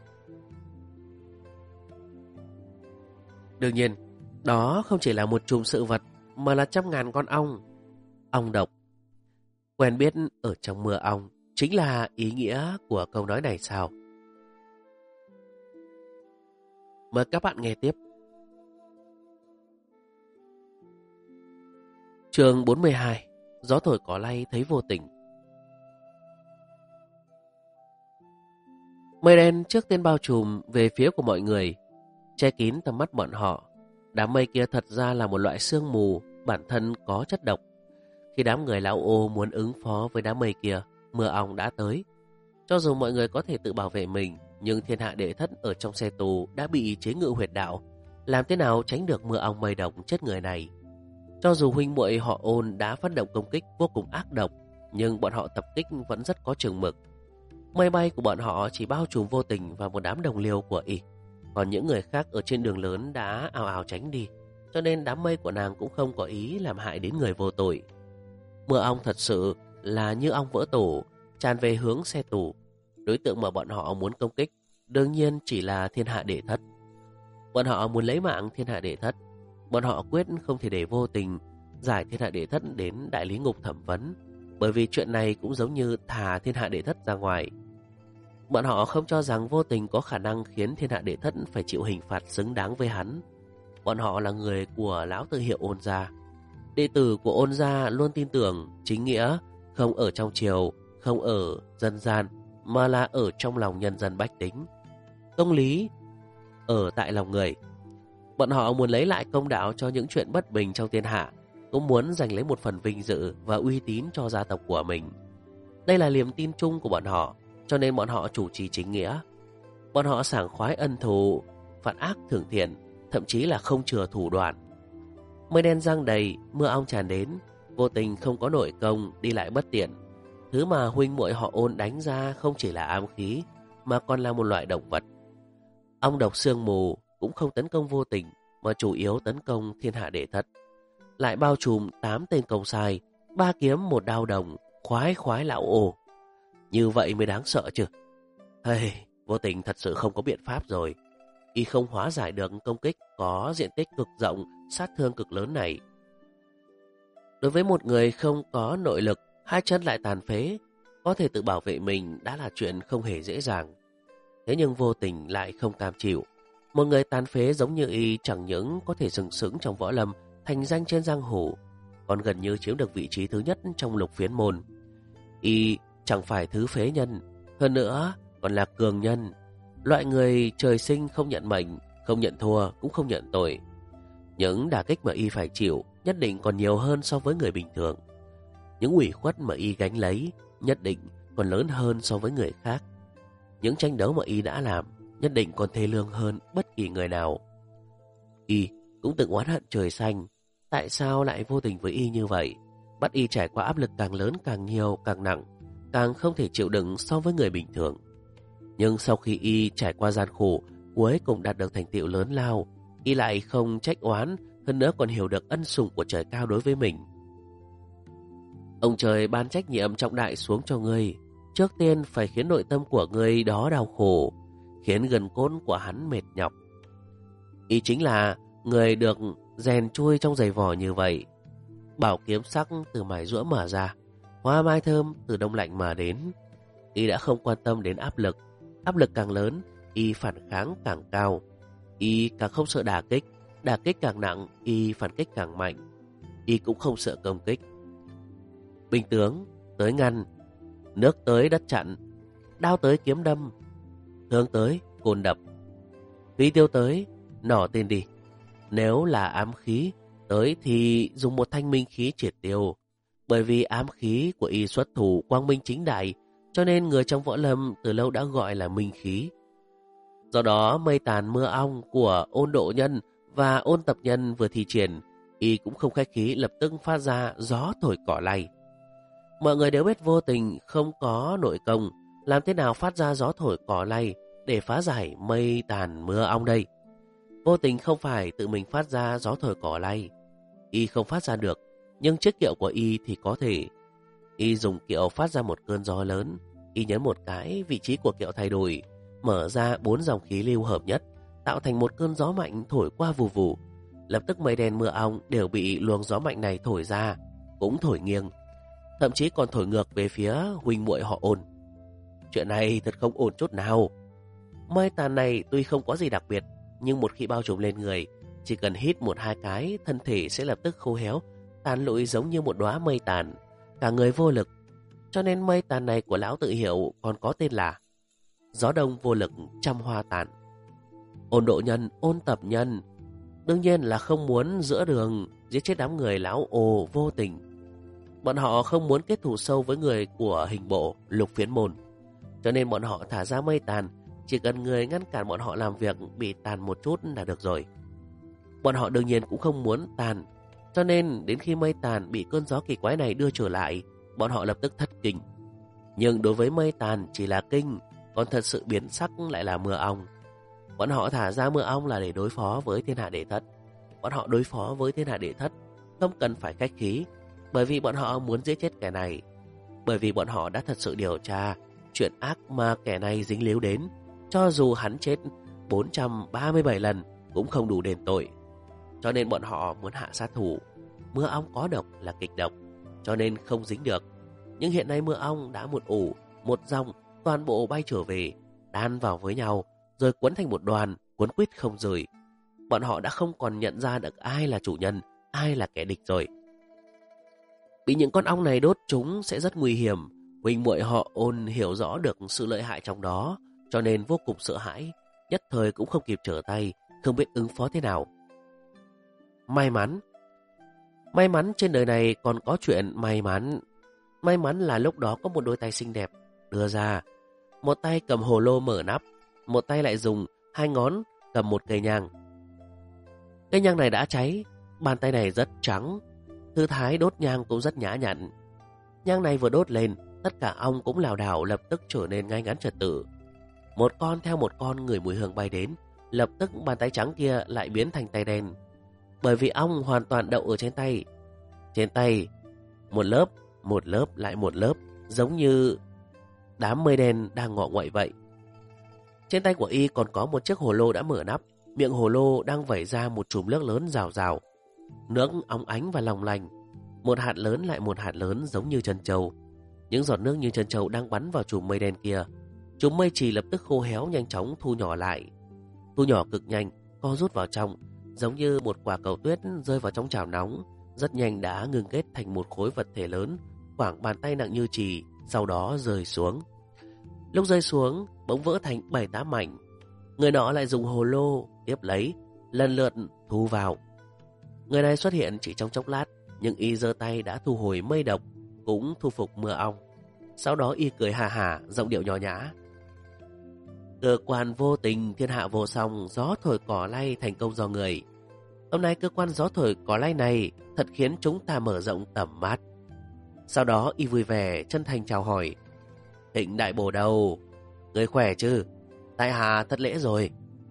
Đương nhiên, đó không chỉ là một chùm sự vật, mà là trăm ngàn con ong. Ong độc. Quen biết ở trong mưa ong chính là ý nghĩa của câu nói này sao? Mời các bạn nghe tiếp. Chương 42. Gió thổi cỏ lay thấy Vô Tình. Mây đen trước tiên bao trùm về phía của mọi người, che kín tầm mắt bọn họ. Đám mây kia thật ra là một loại sương mù, bản thân có chất độc. Khi đám người lão ô muốn ứng phó với đám mây kia, mưa ong đã tới. Cho dù mọi người có thể tự bảo vệ mình, nhưng Thiên Hạ Đệ Thất ở trong xe tù đã bị chế ngự huyệt đạo. Làm thế nào tránh được mưa ong mây độc chết người này? Cho dù huynh muội họ Ôn đã phát động công kích vô cùng ác độc, nhưng bọn họ tập kích vẫn rất có chừng mực. Mây bay của bọn họ chỉ bao trùm Vô Tình và một đám đồng liêu của y. Còn những người khác ở trên đường lớn đã ào ào tránh đi, cho nên đám mây của nàng cũng không có ý làm hại đến người vô tội. Mưa ong thật sự là như ong vỡ tổ, tràn về hướng xe tù. Đối tượng mà bọn họ muốn công kích đương nhiên chỉ là Thiên Hạ Đệ Thất. Bọn họ muốn lấy mạng Thiên Hạ Đệ Thất. Bọn họ quyết không thể để Vô Tình giải Thiên Hạ Đệ Thất đến đại lý ngục thẩm vấn, bởi vì chuyện này cũng giống như thả Thiên Hạ Đệ Thất ra ngoài. Bọn họ không cho rằng Vô Tình có khả năng khiến Thiên Hạ Đệ Thất phải chịu hình phạt xứng đáng với hắn. Bọn họ là người của lão tự hiệu Ôn gia. Đệ tử của Ôn gia luôn tin tưởng chính nghĩa không ở trong triều, không ở dân gian, mà là ở trong lòng nhân dân bách tính. Công lý ở tại lòng người. Bọn họ muốn lấy lại công đạo cho những chuyện bất bình trong thiên hạ, cũng muốn giành lấy một phần vinh dự và uy tín cho gia tộc của mình. Đây là niềm tin chung của bọn họ, cho nên bọn họ chủ trì chính nghĩa. Bọn họ sảng khoái ân thù, phạt ác thưởng thiện, thậm chí là không chừa thủ đoạn. Mây đen giăng đầy, mưa ong tràn đến, Vô Tình không có nội công, đi lại bất tiện. Thứ mà huynh muội họ Ôn đánh ra không chỉ là ám khí, mà còn là một loại động vật. Ong độc sương mù cũng không tấn công Vô Tình, mà chủ yếu tấn công Thiên Hạ Đệ Thất. Lại bao trùm 8 tên công sai, 3 kiếm 1 đao đồng, khoái khoái lão ồ. Như vậy mới đáng sợ chứ. Hey, Vô Tình thật sự không có biện pháp rồi. Y không hóa giải được công kích có diện tích cực rộng, sát thương cực lớn này. Đối với một người không có nội lực, 2 chân lại tàn phế, có thể tự bảo vệ mình đã là chuyện không hề dễ dàng. Thế nhưng Vô Tình lại không cam chịu. Một người tàn phế giống như y chẳng những có thể sừng sững trong võ lâm, thành danh trên giang hồ, còn gần như chiếm được vị trí thứ nhất trong Lục Phiến môn. Y chẳng phải thứ phế nhân, hơn nữa còn là cường nhân, loại người trời sinh không nhận mệnh, không nhận thua cũng không nhận tội. Những đả kích mà y phải chịu nhất định còn nhiều hơn so với người bình thường. Những ủy khuất mà y gánh lấy nhất định còn lớn hơn so với người khác. Những tranh đấu mà y đã làm nhất định còn thê lương hơn bất kỳ người nào. Y cũng từng oán hận trời xanh, tại sao lại vô tình với y như vậy, bắt y trải qua áp lực càng lớn, càng nhiều, càng nặng, càng không thể chịu đựng so với người bình thường. Nhưng sau khi y trải qua gian khổ, cuối cùng đạt được thành tựu lớn lao, y lại không trách oán, hơn nữa còn hiểu được ân sủng của trời cao đối với mình. Ông trời ban trách nhiệm trọng đại xuống cho ngươi, trước tiên phải khiến nội tâm của ngươi đó đau khổ, khiến gần cốt của hắn mệt nhọc. Y chính là người được rèn chui trong giày vò như vậy. Bảo kiếm sắc từ mài rũa mở ra, hoa mai thơm từ đông lạnh mà đến. Y đã không quan tâm đến áp lực càng lớn, y phản kháng càng cao. Y càng không sợ đả kích càng nặng, y phản kích càng mạnh. Y cũng không sợ công kích. Binh tướng tới ngăn, nước tới đất chặn, đao tới kiếm đâm, thương tới côn đập, phi tiêu tới nỏ tên đi. Nếu là ám khí tới thì dùng một thanh minh khí triệt tiêu. Bởi vì ám khí của y xuất thủ quang minh chính đại, cho nên người trong võ lâm từ lâu đã gọi là minh khí. Do đó mây tàn mưa ong của Ôn Độ Nhân và Ôn Tập Nhân vừa thi triển, y cũng không khách khí lập tức phát ra gió thổi cỏ lay. Mọi người đều biết Vô Tình không có nội công, làm thế nào phát ra gió thổi cỏ lay để phá giải mây tàn mưa ong đây? Vô Tình không phải tự mình phát ra gió thổi cỏ lay, y không phát ra được, nhưng chiếc kiệu của y thì có thể. Y dùng kiệu phát ra một cơn gió lớn, y nhấn một cái, vị trí của kiệu thay đổi, mở ra 4 dòng khí lưu hợp nhất, tạo thành một cơn gió mạnh thổi qua vù vù. Lập tức mây đen mưa ong đều bị luồng gió mạnh này thổi ra, cũng thổi nghiêng, thậm chí còn thổi ngược về phía huynh muội họ Ôn. Chuyện này thật không ổn chút nào. Mây tàn này tuy không có gì đặc biệt, nhưng một khi bao trùm lên người, chỉ cần hít 1-2 cái, thân thể sẽ lập tức khô héo, tàn lụi giống như một đóa mây tàn, cả người vô lực. Cho nên mây tàn này của lão tự hiệu còn có tên là gió đông vô lực trăm hoa tàn. Ôn Độ Nhân, Ôn Tập Nhân đương nhiên là không muốn giữa đường giết chết đám người lão ồ Vô Tình. Bọn họ không muốn kết thù sâu với người của hình bộ Lục Phiến môn, cho nên bọn họ thả ra mây tàn, chỉ cần người ngăn cản bọn họ làm việc bị tàn một chút là được rồi. Bọn họ đương nhiên cũng không muốn tàn, cho nên đến khi mây tàn bị cơn gió kỳ quái này đưa trở lại, bọn họ lập tức thất kinh. Nhưng đối với mây tàn chỉ là kinh, còn thật sự biến sắc lại là mưa ong. Bọn họ thả ra mưa ong là để đối phó với Thiên Hạ Đệ Thất. Bọn họ đối phó với Thiên Hạ Đệ Thất không cần phải khách khí, bởi vì bọn họ muốn giết chết kẻ này. Bởi vì bọn họ đã thật sự điều tra chuyện ác mà kẻ này dính líu đến, cho dù hắn chết 437 lần cũng không đủ đền tội. Cho nên bọn họ muốn hạ sát thủ. Mưa ong có độc là kịch độc, cho nên không dính được. Nhưng hiện nay mưa ong đã một ủ, một dòng, toàn bộ bay trở về, đan vào với nhau, rồi quấn thành một đoàn, cuốn quýt không rời. Bọn họ đã không còn nhận ra được ai là chủ nhân, ai là kẻ địch rồi. Bị những con ong này đốt chúng sẽ rất nguy hiểm. Huynh muội họ Ôn hiểu rõ được sự lợi hại trong đó, cho nên vô cùng sợ hãi, nhất thời cũng không kịp trở tay, không biết ứng phó thế nào. May mắn trên đời này còn có chuyện may mắn. May mắn là lúc đó có một đôi tay xinh đẹp đưa ra, một tay cầm hồ lô mở nắp, một tay lại dùng 2 ngón cầm một cây nhang. Cây nhang này đã cháy, bàn tay này rất trắng, thư thái đốt nhang cũng rất nhã nhặn. Nhang này vừa đốt lên, tất cả ong cũng lảo đảo lập tức trở nên ngay ngắn trật tự. Một con theo một con ngửi mùi hương bay đến, lập tức bàn tay trắng kia lại biến thành tay đen. Bởi vì ong hoàn toàn đậu ở trên tay. Trên tay, một lớp lại một lớp, giống như đám mây đen đang ngọ nguậy vậy. Trên tay của y còn có một chiếc hồ lô đã mở nắp, miệng hồ lô đang vẩy ra một chùm nước lớn rào rào. Nước óng ánh và long lanh, một hạt lớn lại một hạt lớn giống như trân châu. Những giọt nước như trân châu đang bắn vào chùm mây đen kia. Chùm mây trì lập tức khô héo, nhanh chóng thu nhỏ lại. Thu nhỏ cực nhanh, co rút vào trong, giống như một quả cầu tuyết rơi vào trong chảo nóng. Rất nhanh đã ngưng kết thành một khối vật thể lớn, khoảng bàn tay nặng như chì, sau đó rơi xuống. Lúc rơi xuống, bỗng vỡ thành 7-8 mảnh. Người nọ lại dùng hồ lô tiếp lấy, lần lượt thu vào. Người này xuất hiện chỉ trong chốc lát, nhưng y giơ tay đã thu hồi mây độc, cũng thu phục mưa ong. Sau đó y cười hà hà, giọng điệu nho nhã. Cơ quan vô tình, thiên hạ vô song, gió thổi cỏ lay thành công do người. Hôm nay cơ quan gió thổi cỏ lay này thật khiến chúng ta mở rộng tầm mắt. Sau đó y vui vẻ chân thành chào hỏi. Thịnh đại bổ đầu, người khỏe chứ? Tại hạ thất lễ rồi.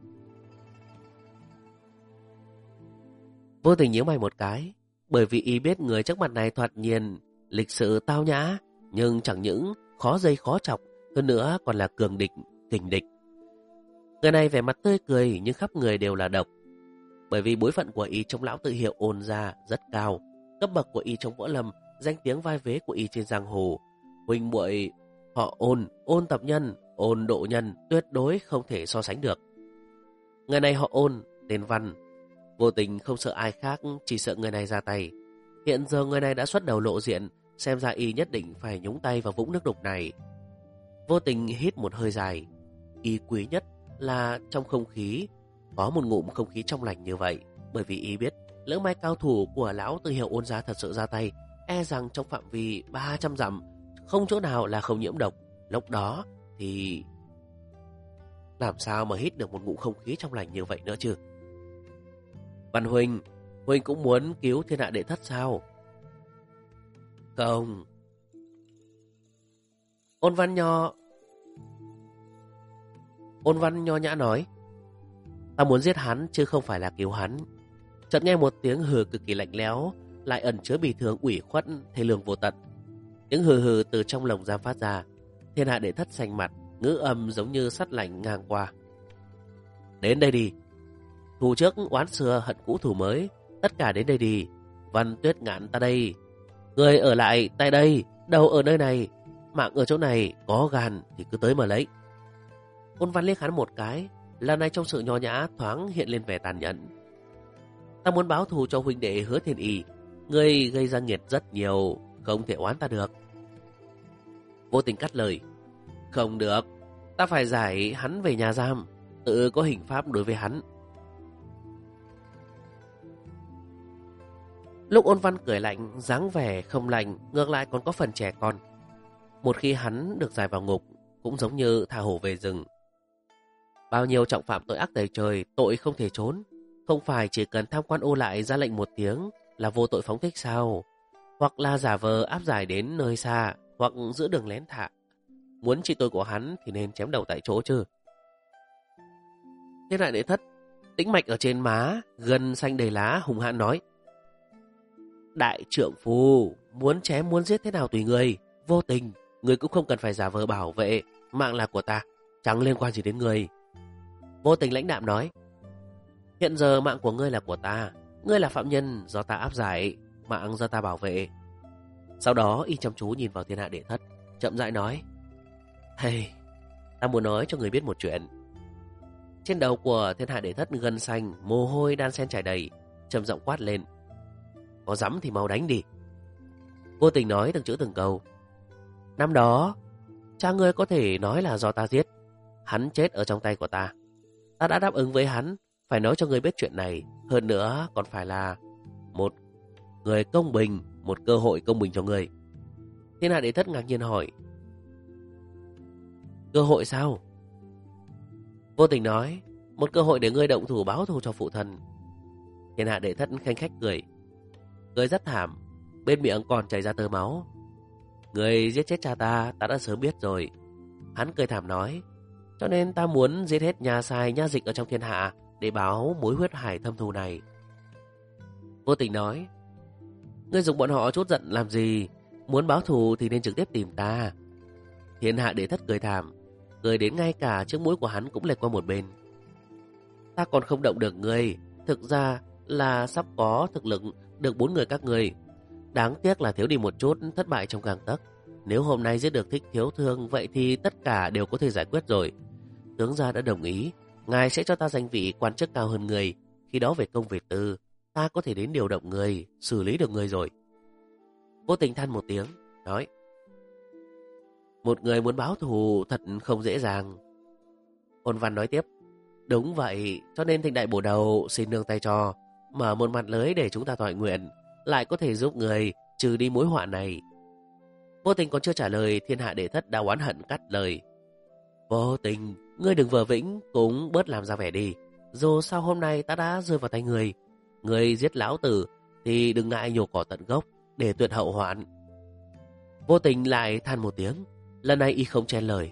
Vô tình nhíu mày một cái, bởi vì y biết người trước mặt này thoạt nhiên lịch sự tao nhã, nhưng chẳng những khó dây khó chọc, hơn nữa còn là cường địch, kình địch. Người này vẻ mặt tươi cười nhưng khắp người đều là độc. Bởi vì bối phận của y trong lão tự hiệu Ôn gia rất cao, cấp bậc của y trong võ lâm, danh tiếng vai vế của y trên giang hồ, huynh muội họ Ôn, Ôn tập nhân, Ôn độ nhân tuyệt đối không thể so sánh được. Người này họ Ôn, tên Văn. Vô tình không sợ ai khác, chỉ sợ người này ra tay. Hiện giờ người này đã xuất đầu lộ diện, xem ra y nhất định phải nhúng tay vào vũng nước đục này. Vô tình hít một hơi dài. Y quý nhất là trong không khí có một ngụm không khí trong lành như vậy, bởi vì y biết lỡ may cao thủ của lão tự hiệu Ôn gia thật sự ra tay, e rằng trong phạm vi 300 dặm không chỗ nào là không nhiễm độc. Lúc đó thì làm sao mà hít được một ngụm không khí trong lành như vậy nữa chứ? Văn huynh, huynh cũng muốn cứu thiên hạ đệ thất sao? Không. Ôn Văn nho nhã nói. Ta muốn giết hắn chứ không phải là cứu hắn. Chợt nghe một tiếng hừ cực kỳ lạnh lẽo, lại ẩn chứa bì thương ủy khuất thê lương vô tận. Tiếng hừ hừ từ trong lồng giam phát ra. Thiên hạ đệ thất xanh mặt, ngữ âm giống như sắt lạnh ngang qua. Đến đây đi. Thù trước oán xưa, hận cũ thù mới, tất cả đến đây đi. Văn Tuyết Ngạn ta đây. Người ở lại tại đây, đầu ở nơi này, mạng ở chỗ này, có gan thì cứ tới mà lấy. Ôn Văn liếc hắn một cái, lần này trong sự nho nhã thoáng hiện lên vẻ tàn nhẫn. Ta muốn báo thù cho huynh đệ Hứa Thiên Y, ngươi gây ra nghiệt rất nhiều, không thể oán ta được. Vô tình cắt lời. Không được, ta phải giải hắn về nhà giam, tự có hình pháp đối với hắn. Lúc Ôn Văn cười lạnh, dáng vẻ không lạnh, ngược lại còn có phần trẻ con. Một khi hắn được giải vào ngục, cũng giống như tha hổ về rừng. Bao nhiêu trọng phạm tội ác tày trời, tội không thể trốn. Không phải chỉ cần tham quan ô lại ra lệnh một tiếng là vô tội phóng thích sao? Hoặc là giả vờ áp giải đến nơi xa, hoặc giữa đường lén thả. Muốn trị tội của hắn thì nên chém đầu tại chỗ chứ. Thiên hạ đệ thất, tĩnh mạch ở trên má, gân xanh đầy lá, hùng hãn nói. Đại trượng phu, muốn chém muốn giết thế nào tùy người. Vô tình, người cũng không cần phải giả vờ bảo vệ. Mạng là của ta, chẳng liên quan gì đến người. Vô tình lãnh đạm nói. Hiện giờ mạng của ngươi là của ta. Ngươi là phạm nhân do ta áp giải, mạng do ta bảo vệ. Sau đó y chăm chú nhìn vào thiên hạ đệ thất, chậm rãi nói. Hey, ta muốn nói cho người biết một chuyện. Trên đầu của thiên hạ đệ thất gân xanh, mồ hôi đan xen chảy đầy, trầm giọng quát lên. Có dám thì mau đánh đi. Vô tình nói từng chữ từng câu. Năm đó, cha ngươi có thể nói là do ta giết. Hắn chết ở trong tay của ta. Ta đã đáp ứng với hắn, phải nói cho ngươi biết chuyện này. Hơn nữa còn phải là một người công bình, một cơ hội công bình cho ngươi. Thiên hạ đệ thất ngạc nhiên hỏi. Cơ hội sao? Vô tình nói. Một cơ hội để ngươi động thủ báo thù cho phụ thân. Thiên hạ đệ thất khanh khách cười. Cười rất thảm, bên miệng còn chảy ra tơ máu. Người giết chết cha ta đã sớm biết rồi. Hắn cười thảm nói, cho nên ta muốn giết hết nhà sai nha dịch ở trong thiên hạ để báo mối huyết hải thâm thù này. Vô Tình nói, ngươi dùng bọn họ trút giận làm gì? Muốn báo thù thì nên trực tiếp tìm ta. Thiên hạ Đệ Thất cười thảm, cười đến ngay cả chiếc mũi của hắn cũng lệch qua một bên. Ta còn không động được ngươi, thực ra là sắp có thực lực được 4 người các ngươi. Đáng tiếc là thiếu đi một chút, thất bại trong gang tấc. Nếu hôm nay giết được Thích Thiếu Thương, vậy thì tất cả đều có thể giải quyết rồi. Tướng gia đã đồng ý, ngài sẽ cho ta danh vị quan chức cao hơn người. Khi đó về công về tư, ta có thể đến điều động người, xử lý được người rồi. Vô Tình than một tiếng, nói, một người muốn báo thù thật không dễ dàng. Ôn Văn nói tiếp, đúng vậy, cho nên Thịnh Đại Bổ Đầu xin nương tay cho, mở một mặt lưới để chúng ta toại nguyện, lại có thể giúp người trừ đi mối họa này. Vô Tình còn chưa trả lời, Thiên Hạ Đệ Thất đã oán hận cắt lời. Vô Tình, ngươi đừng vờ vĩnh, cũng bớt làm ra vẻ đi. Dù sao hôm nay ta đã rơi vào tay người. Người giết lão tử thì đừng ngại nhổ cỏ tận gốc để tuyệt hậu hoạn. Vô Tình lại than một tiếng, lần này y không chen lời.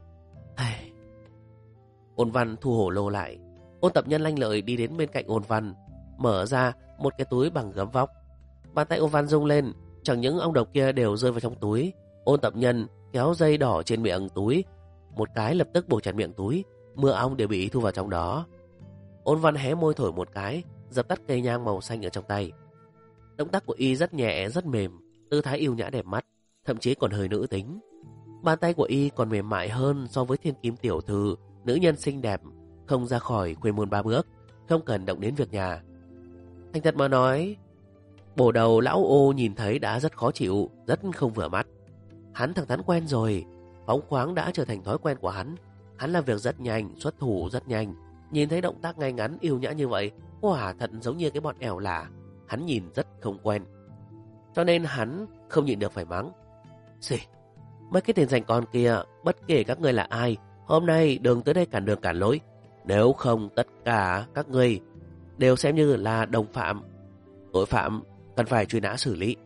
Ôn Văn thu hổ lô lại. Ôn Tập Nhân lanh lợi đi đến bên cạnh Ôn Văn, mở ra một cái túi bằng gấm vóc. Bàn tay Ôn Văn rung lên, chẳng những ong độc kia đều rơi vào trong túi. Ôn Tập Nhân kéo dây đỏ trên miệng túi, một cái lập tức buộc chặt miệng túi, mưa ong đều bị thu vào trong đó. Ôn Văn hé môi thổi một cái, dập tắt cây nhang màu xanh ở trong tay. Động tác của y rất nhẹ, rất mềm, tư thái yêu nhã đẹp mắt, thậm chí còn hơi nữ tính. Bàn tay của y còn mềm mại hơn so với Thiên Kim tiểu thư, nữ nhân xinh đẹp, không ra khỏi khuê môn 3 bước, không cần động đến việc nhà. Thành thật mà nói, Bổ Đầu lão ô nhìn thấy đã rất khó chịu, rất không vừa mắt. Hắn thẳng thắn quen rồi, phóng khoáng đã trở thành thói quen của hắn. Hắn làm việc rất nhanh, xuất thủ rất nhanh. Nhìn thấy động tác ngay ngắn yêu nhã như vậy, quả thật giống như cái bọn ẻo lả. Hắn nhìn rất không quen, cho nên hắn không nhịn được phải mắng. Xì, mấy cái tên danh con kia, bất kể các ngươi là ai, hôm nay đừng tới đây cản đường cản lối. Nếu không tất cả các ngươi đều xem như là đồng phạm, tội phạm cần phải truy nã xử lý.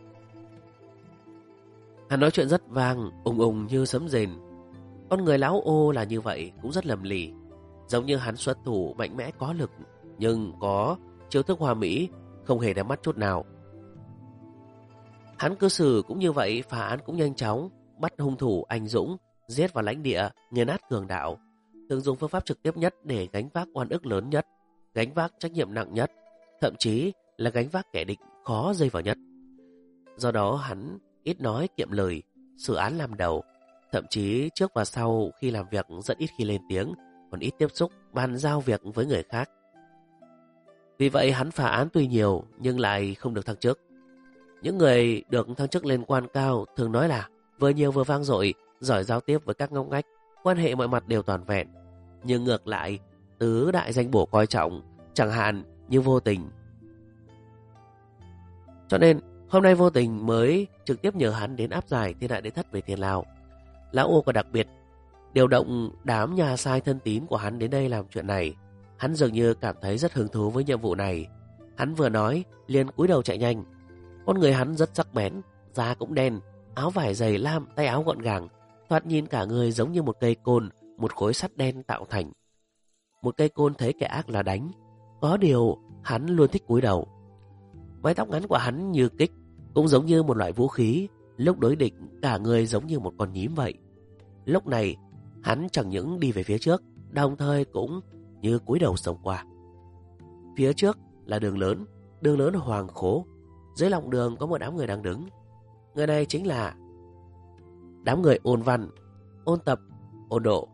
Hắn nói chuyện rất vang, ùng ùng như sấm rền. Con người lão ô là như vậy, cũng rất lầm lì. Giống như hắn xuất thủ mạnh mẽ có lực, nhưng có chiêu thức hoa mỹ, không hề để mắt chút nào. Hắn cư xử cũng như vậy, phá án cũng nhanh chóng, bắt hung thủ anh dũng, giết vào lãnh địa, nghiền nát cường đạo. Thường dùng phương pháp trực tiếp nhất để gánh vác oan ức lớn nhất, gánh vác trách nhiệm nặng nhất, thậm chí là gánh vác kẻ địch khó dây vào nhất. Do đó hắn ít nói kiệm lời, xử án làm đầu, thậm chí trước và sau khi làm việc rất ít khi lên tiếng, còn ít tiếp xúc bàn giao việc với người khác. Vì vậy hắn phá án tuy nhiều nhưng lại không được thăng chức. Những người được thăng chức lên quan cao thường nói là vừa nhiều vừa vang dội, giỏi giao tiếp với các ngóc ngách, quan hệ mọi mặt đều toàn vẹn. Nhưng ngược lại, tứ đại danh bổ coi trọng, chẳng hạn như Vô Tình. Cho nên hôm nay Vô Tình mới trực tiếp nhờ hắn đến áp giải Thiên Hạ Đệ Thất về Thiên Lao. Lão ô còn đặc biệt điều động đám nhà sai thân tín của hắn đến đây làm chuyện này. Hắn dường như cảm thấy rất hứng thú với nhiệm vụ này. Hắn vừa nói liền cúi đầu chạy nhanh. Con người hắn rất sắc bén, da cũng đen, áo vải dày lam, tay áo gọn gàng, thoạt nhìn cả người giống như một cây côn, một khối sắt đen tạo thành. Một cây côn thấy kẻ ác là đánh, có điều hắn luôn thích cúi đầu. Mái tóc ngắn của hắn như kích, cũng giống như một loại vũ khí, lúc đối địch cả người giống như một con nhím vậy. Lúc này hắn chẳng những đi về phía trước, đồng thời cũng như cúi đầu xông qua. Phía trước là đường lớn hoàng khố. Dưới lòng đường có một đám người đang đứng. Người này chính là đám người Ôn Văn, Ôn Tập, Ôn Độ.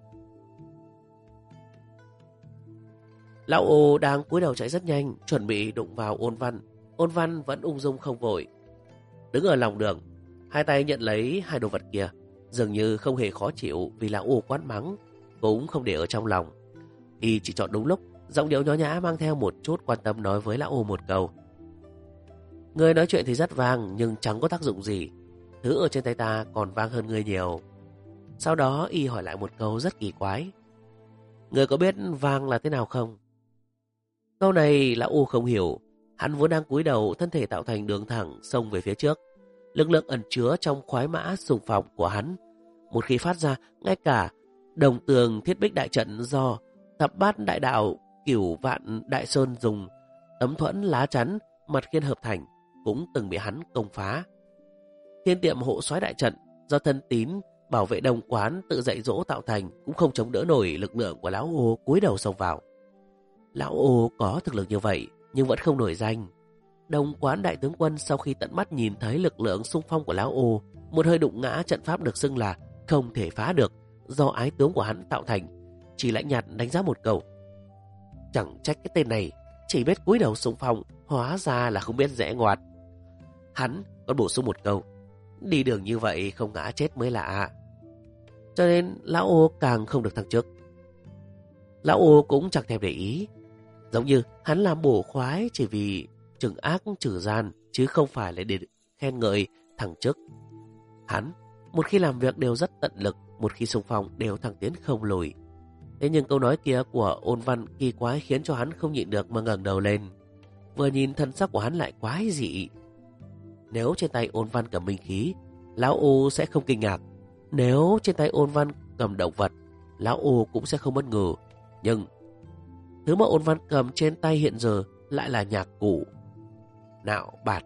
Lão ô đang cúi đầu chạy rất nhanh, chuẩn bị đụng vào Ôn Văn. Ôn Văn vẫn ung dung không vội, đứng ở lòng đường, hai tay nhận lấy hai đồ vật kia, dường như không hề khó chịu vì lão ô quát mắng, cũng không để ở trong lòng. Y chỉ chọn đúng lúc, giọng điệu nhó nhã mang theo một chút quan tâm nói với lão ô một câu. Người nói chuyện thì rất vang nhưng chẳng có tác dụng gì, thứ ở trên tay ta còn vang hơn người nhiều. Sau đó y hỏi lại một câu rất kỳ quái. Người có biết vang là thế nào không? Câu này lão ô không hiểu. Hắn vốn đang cúi đầu, thân thể tạo thành đường thẳng xông về phía trước. lực lượng ẩn chứa trong khoái mã xung phong của hắn. Một khi phát ra, ngay cả đồng tường thiết bích đại trận do thập bát đại đạo Cửu Vạn Đại Sơn dùng tấm thuẫn lá chắn mặt khiên hợp thành cũng từng bị hắn công phá. Thiên tiệm hộ soái đại trận do thân tín bảo vệ đồng quán tự dạy dỗ tạo thành cũng không chống đỡ nổi lực lượng của lão ô cúi đầu xông vào. Lão ô có thực lực như vậy nhưng vẫn không nổi danh. Đồng quán đại tướng quân sau khi tận mắt nhìn thấy lực lượng xung phong của lão ô, một hơi đụng ngã trận pháp được xưng là không thể phá được do ái tướng của hắn tạo thành, chỉ lạnh nhạt đánh giá một câu: chẳng trách cái tên này chỉ biết cúi đầu xung phong, hóa ra là không biết rẽ ngoặt. Hắn còn bổ sung một câu: đi đường như vậy không ngã chết mới lạ. Cho nên lão ô càng không được thăng chức. Lão ô cũng chẳng thèm để ý, giống như hắn làm bổ khoái chỉ vì trừng ác trừ gian, chứ không phải là để khen ngợi thăng chức. Hắn một khi làm việc đều rất tận lực, một khi xung phong đều thăng tiến không lùi. Thế nhưng câu nói kia của Ôn Văn kỳ quái khiến cho hắn không nhịn được mà ngẩng đầu lên. Vừa nhìn thân sắc của hắn lại quái dị. Nếu trên tay Ôn Văn cầm binh khí, lão ô sẽ không kinh ngạc. Nếu trên tay Ôn Văn cầm động vật, lão ô cũng sẽ không bất ngờ. Nhưng thứ mà Ôn Văn cầm trên tay hiện giờ lại là nhạc cụ Nạo Bạt.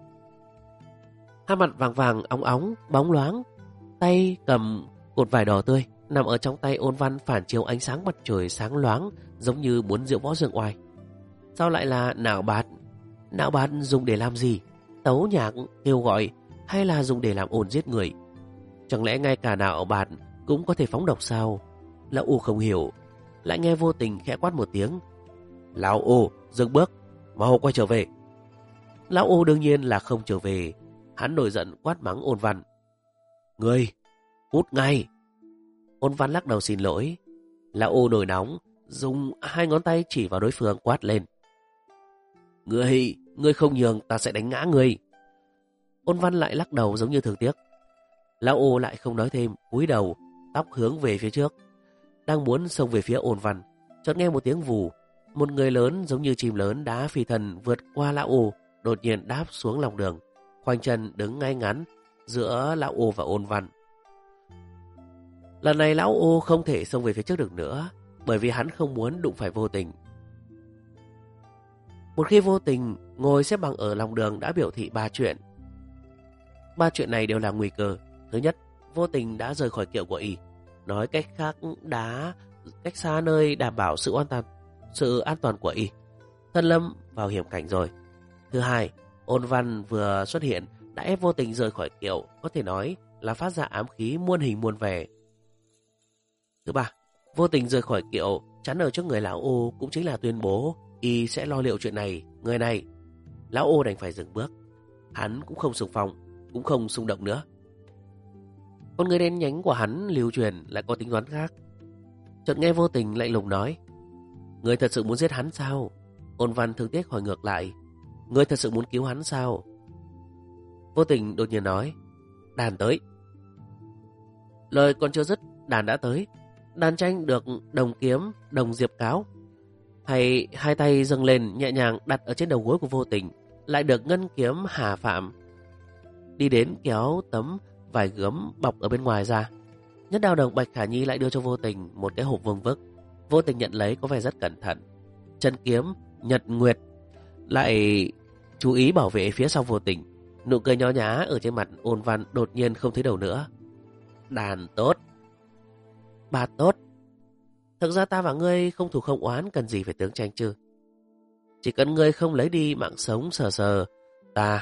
Hai mặt vàng vàng óng óng bóng loáng, tay cầm cột vải đỏ tươi nằm ở trong tay Ôn Văn, phản chiếu ánh sáng mặt trời sáng loáng, giống như muốn diễu võ dương oai. Sao lại là Nạo Bạt? Nạo Bạt dùng để làm gì? Tấu nhạc, kêu gọi, hay là dùng để làm ồn giết người? Chẳng lẽ ngay cả Nạo Bạt cũng có thể phóng độc sao? Lão ô không hiểu, lại nghe Vô Tình khẽ quát một tiếng: lão ô, dừng bước, mau quay trở về. Lão ô đương nhiên là không trở về. Hắn nổi giận quát mắng Ôn Văn: ngươi cút ngay! Ôn Văn lắc đầu xin lỗi. Lão ô nổi nóng, dùng hai ngón tay chỉ vào đối phương quát lên: ngươi không nhường ta sẽ đánh ngã ngươi. Ôn Văn lại lắc đầu giống như thương tiếc. Lão ô lại không nói thêm, cúi đầu, tóc hướng về phía trước, đang muốn xông về phía Ôn Văn. Chợt nghe một tiếng vù, một người lớn giống như chim lớn đá phi thần vượt qua lão ô, đột nhiên đáp xuống lòng đường, khoanh chân đứng ngay ngắn giữa lão ô và Ôn Văn. Lần này lão ô không thể xông về phía trước được nữa, bởi vì hắn không muốn đụng phải Vô Tình. Một khi Vô Tình ngồi xếp bằng ở lòng đường đã biểu thị ba chuyện. Ba chuyện này đều là nguy cơ. Thứ nhất, Vô Tình đã rời khỏi kiệu của y, nói cách khác đã cách xa nơi đảm bảo sự an toàn của y, thân lâm vào hiểm cảnh rồi. Thứ hai, Ôn Văn vừa xuất hiện đã ép Vô Tình rời khỏi kiệu, có thể nói là phát ra ám khí muôn hình muôn vẻ. Thứ ba, Vô Tình rời khỏi kiệu chắn ở trước người lão ô cũng chính là tuyên bố y sẽ lo liệu chuyện này. Người này, lão ô đành phải dừng bước. Hắn cũng không xung phong, cũng không xung động nữa. Con người đen nhánh của hắn lưu truyền lại có tính toán khác. Chợt nghe Vô Tình lạnh lùng nói: người thật sự muốn giết hắn sao? Ôn Văn thương tiếc hỏi ngược lại: người thật sự muốn cứu hắn sao? Vô Tình đột nhiên nói: đàn tới. Lời còn chưa dứt, đàn đã tới. Đàn tranh được đồng kiếm, đồng diệp cáo, hay hai tay dâng lên nhẹ nhàng đặt ở trên đầu gối của Vô Tình, lại được ngân kiếm Hà Phạm đi đến kéo tấm vải gấm bọc ở bên ngoài ra. Nhất Đao Đồng Bạch Khả Nhi lại đưa cho Vô Tình một cái hộp vương vức. Vô Tình nhận lấy có vẻ rất cẩn thận. Chân kiếm Nhật Nguyệt lại chú ý bảo vệ phía sau Vô Tình. Nụ cười nho nhã ở trên mặt Ôn Văn đột nhiên không thấy đâu nữa. Đàn tốt, bà tốt. Thực ra ta và ngươi không thù không oán, cần gì phải tướng tranh chứ? Chỉ cần ngươi không lấy đi mạng sống ta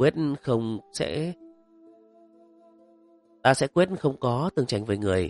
sẽ quyết không có tương tranh với người.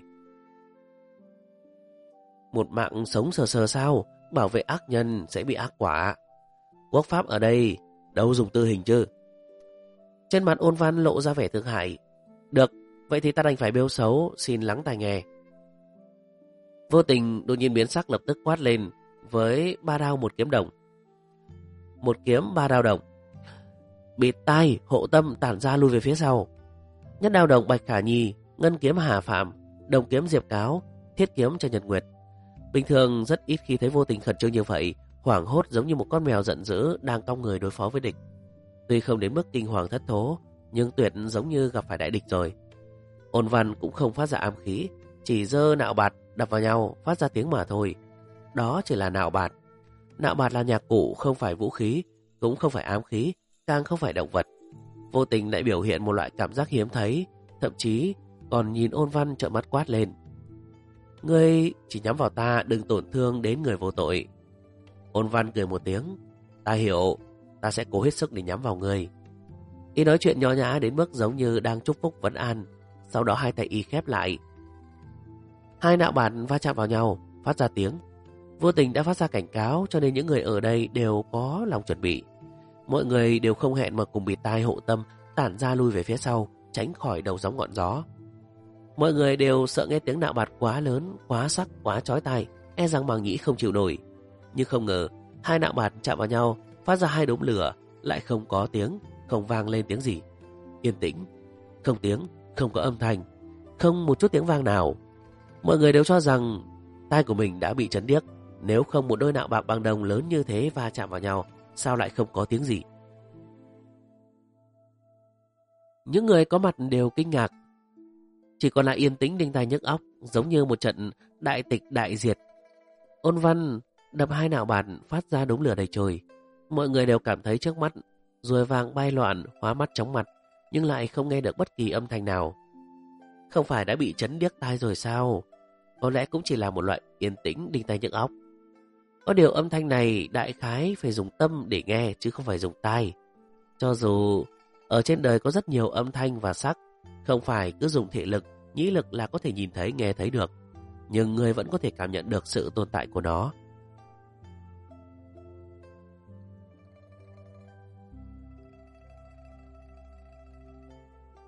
Một mạng sống sao? Bảo vệ ác nhân sẽ bị ác quả. Quốc pháp ở đây đâu dùng tư hình chứ? Trên mặt Ôn Văn lộ ra vẻ thương hại. Được, vậy thì ta đành phải bêu xấu, xin lắng tai nghe. Vô Tình đột nhiên biến sắc, lập tức quát lên với ba đao một kiếm đồng. Một kiếm ba đao đồng. Bịt tai, hộ tâm tản ra lui về phía sau. Nhất Đao Đồng Bạch Khả Nhi, ngân kiếm Hà Phạm, đồng kiếm Diệp Cáo, thiết kiếm cho Nhật Nguyệt. Bình thường rất ít khi thấy Vô Tình khẩn trương như vậy, hoảng hốt giống như một con mèo giận dữ đang cong người đối phó với địch. Tuy không đến mức kinh hoàng thất thố, nhưng Tuyệt giống như gặp phải đại địch rồi. Ôn Văn cũng không phát ra ám khí, chỉ giơ nạo bạt đập vào nhau phát ra tiếng mà thôi. Đó chỉ là nạo bạt. Nạo bạt là nhạc cụ, không phải vũ khí, cũng không phải ám khí, càng không phải động vật. Vô Tình lại biểu hiện một loại cảm giác hiếm thấy, thậm chí còn nhìn Ôn Văn trợn mắt quát lên: "Ngươi chỉ nhắm vào ta, đừng tổn thương đến người vô tội." Ôn Văn cười một tiếng: "Ta hiểu, ta sẽ cố hết sức để nhắm vào ngươi." Y nói chuyện nho nhã đến mức giống như đang chúc phúc vấn an. Sau đó hai tay y khép lại. Hai nạo bạt va chạm vào nhau, phát ra tiếng. Vô Tình đã phát ra cảnh cáo, cho nên những người ở đây đều có lòng chuẩn bị. Mọi người đều không hẹn mà cùng bịt tai hộ tâm, tản ra lui về phía sau, tránh khỏi đầu sóng ngọn gió. Mọi người đều sợ nghe tiếng nạo bạt quá lớn, quá sắc, quá chói tai, e rằng màng nhĩ không chịu nổi. Nhưng không ngờ, hai nạo bạt chạm vào nhau, phát ra hai đốm lửa, lại không có tiếng, không vang lên tiếng gì. Yên tĩnh, không tiếng, không có âm thanh, không một chút tiếng vang nào. Mọi người đều cho rằng tai của mình đã bị chấn điếc. Nếu không một đôi nạo bạc bằng đồng lớn như thế va chạm vào nhau, sao lại không có tiếng gì? Những người có mặt đều kinh ngạc. Chỉ còn lại yên tĩnh đinh tai nhức óc, giống như một trận đại tịch đại diệt. Ôn Văn đập hai nạo bạt phát ra đốm lửa đầy trời. Mọi người đều cảm thấy trước mắt ruồi vàng bay loạn, hóa mắt chóng mặt, nhưng lại không nghe được bất kỳ âm thanh nào. Không phải đã bị chấn điếc tai rồi sao? Có lẽ cũng chỉ là một loại yên tĩnh đinh tai nhức óc. Có điều âm thanh này đại khái phải dùng tâm để nghe chứ không phải dùng tai. Cho dù ở trên đời có rất nhiều âm thanh và sắc, không phải cứ dùng thị lực, nhĩ lực là có thể nhìn thấy nghe thấy được, nhưng người vẫn có thể cảm nhận được sự tồn tại của nó.